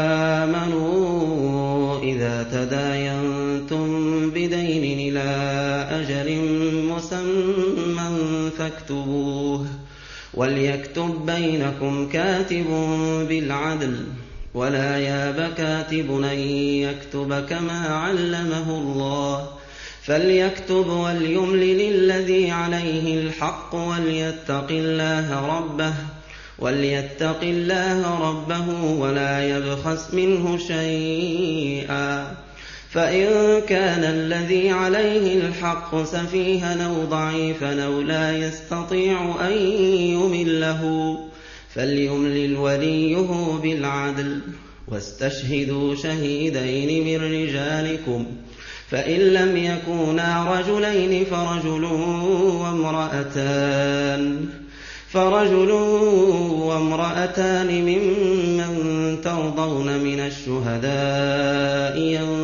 آمنوا إذا تداينتم بدين إلى أجل مسمى فاكتبوه وليكتب بينكم كاتب بالعدل ولا ياب كاتب أن يكتب كما علمه الله فليكتب وليملل الذي عليه الحق وليتق الله ربه ولا يبخس منه شيئا فإن كان الذي عليه الحق سفيها أو ضعيفا أو لا يستطيع أن يمله فليملل وليه بالعدل واستشهدوا شهيدين من رجالكم فإن لم يكونا رجلين فرجل وامرأتان ممن ترضون من الشهداء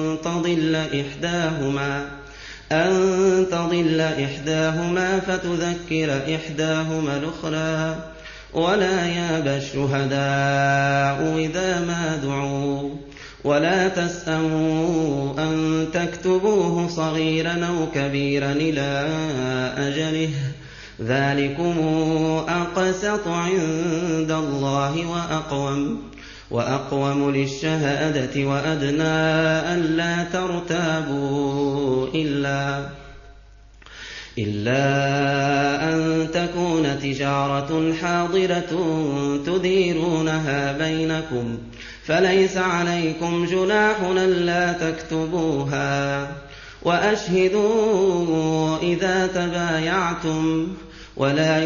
أن تضل إحداهما فتذكر إحداهما الأخرى ولا ياب الشهداء إذا ما دعوا ولا تسأموا أن تكتبوه صغيرا أو كبيرا إلى أجله ذلكم أقسط عند الله وأقوم للشهادة وأدنى ألا ترتابوا إلا أن تكون تجارة حاضرة تديرونها بينكم فليس عليكم جناح ألا تكتبوها وأشهدوا إذا تبايعتم ولا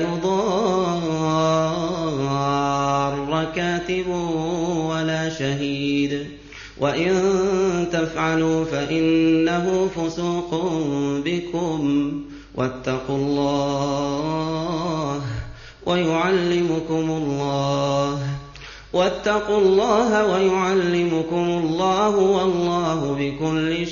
يضار كاتب ولا شهيد وإن تفعلوا فإنه فسوق بكم واتقوا الله ويعلمكم الله واتقوا الله ويعلمكم الله والله بكل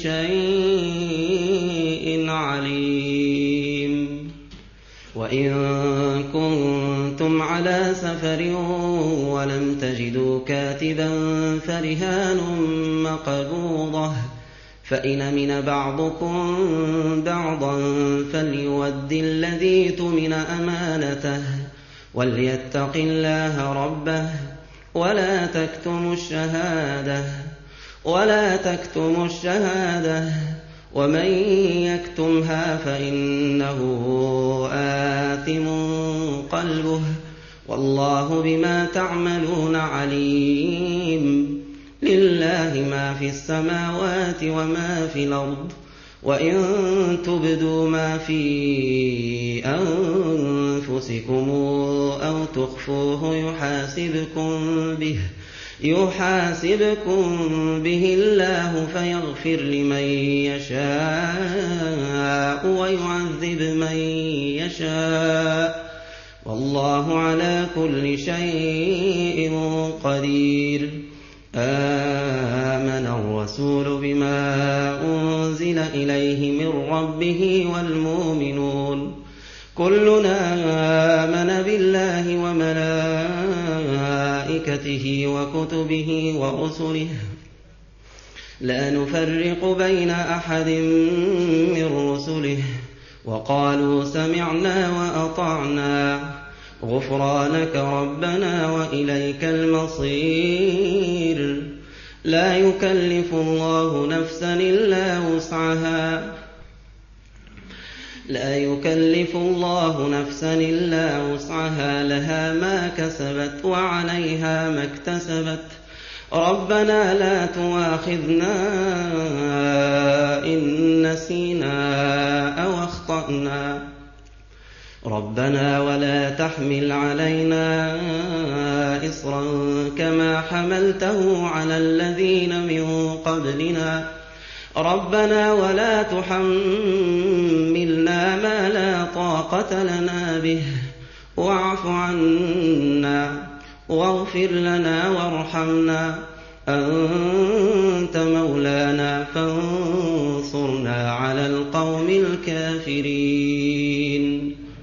شيء عليم. وإن كنتم على سفر ولم تجدوا كاتبا فرهان مقبوضة، فإن أمن بعضكم بعضا فليؤد الذي اؤتمن أمانته وليتق الله ربه ولا تكتموا الشهادة ومن يكتمها فإنه آثم قلبه والله بما تعملون عليم. لله ما في السماوات وما في الأرض، وإن تبدوا ما في أنفسكم أو تخفوه يحاسبكم به الله فيغفر لمن يشاء ويعذب من يشاء والله على كل شيء قدير. آمن الرسول بما أنزل إليه من ربه والمؤمنون كلنا آمن بالله وملائكته وكتبه ورسله لا نفرق بين أحد من رسله وقالوا سمعنا وأطعنا غفرانك ربنا وإليك المصير. لا يكلف الله نفسا إلا وسعها لها ما كسبت وعليها ما اكتسبت. ربنا لا تؤاخذنا إن نسينا أو أخطأنا ربنا ولا تحمل علينا إصرا كما حملته على الذين من قبلنا ربنا ولا تحملنا ما لا طاقة لنا به واعف عنا واغفر لنا وارحمنا أنت مولانا فانصرنا على القوم الكافرين.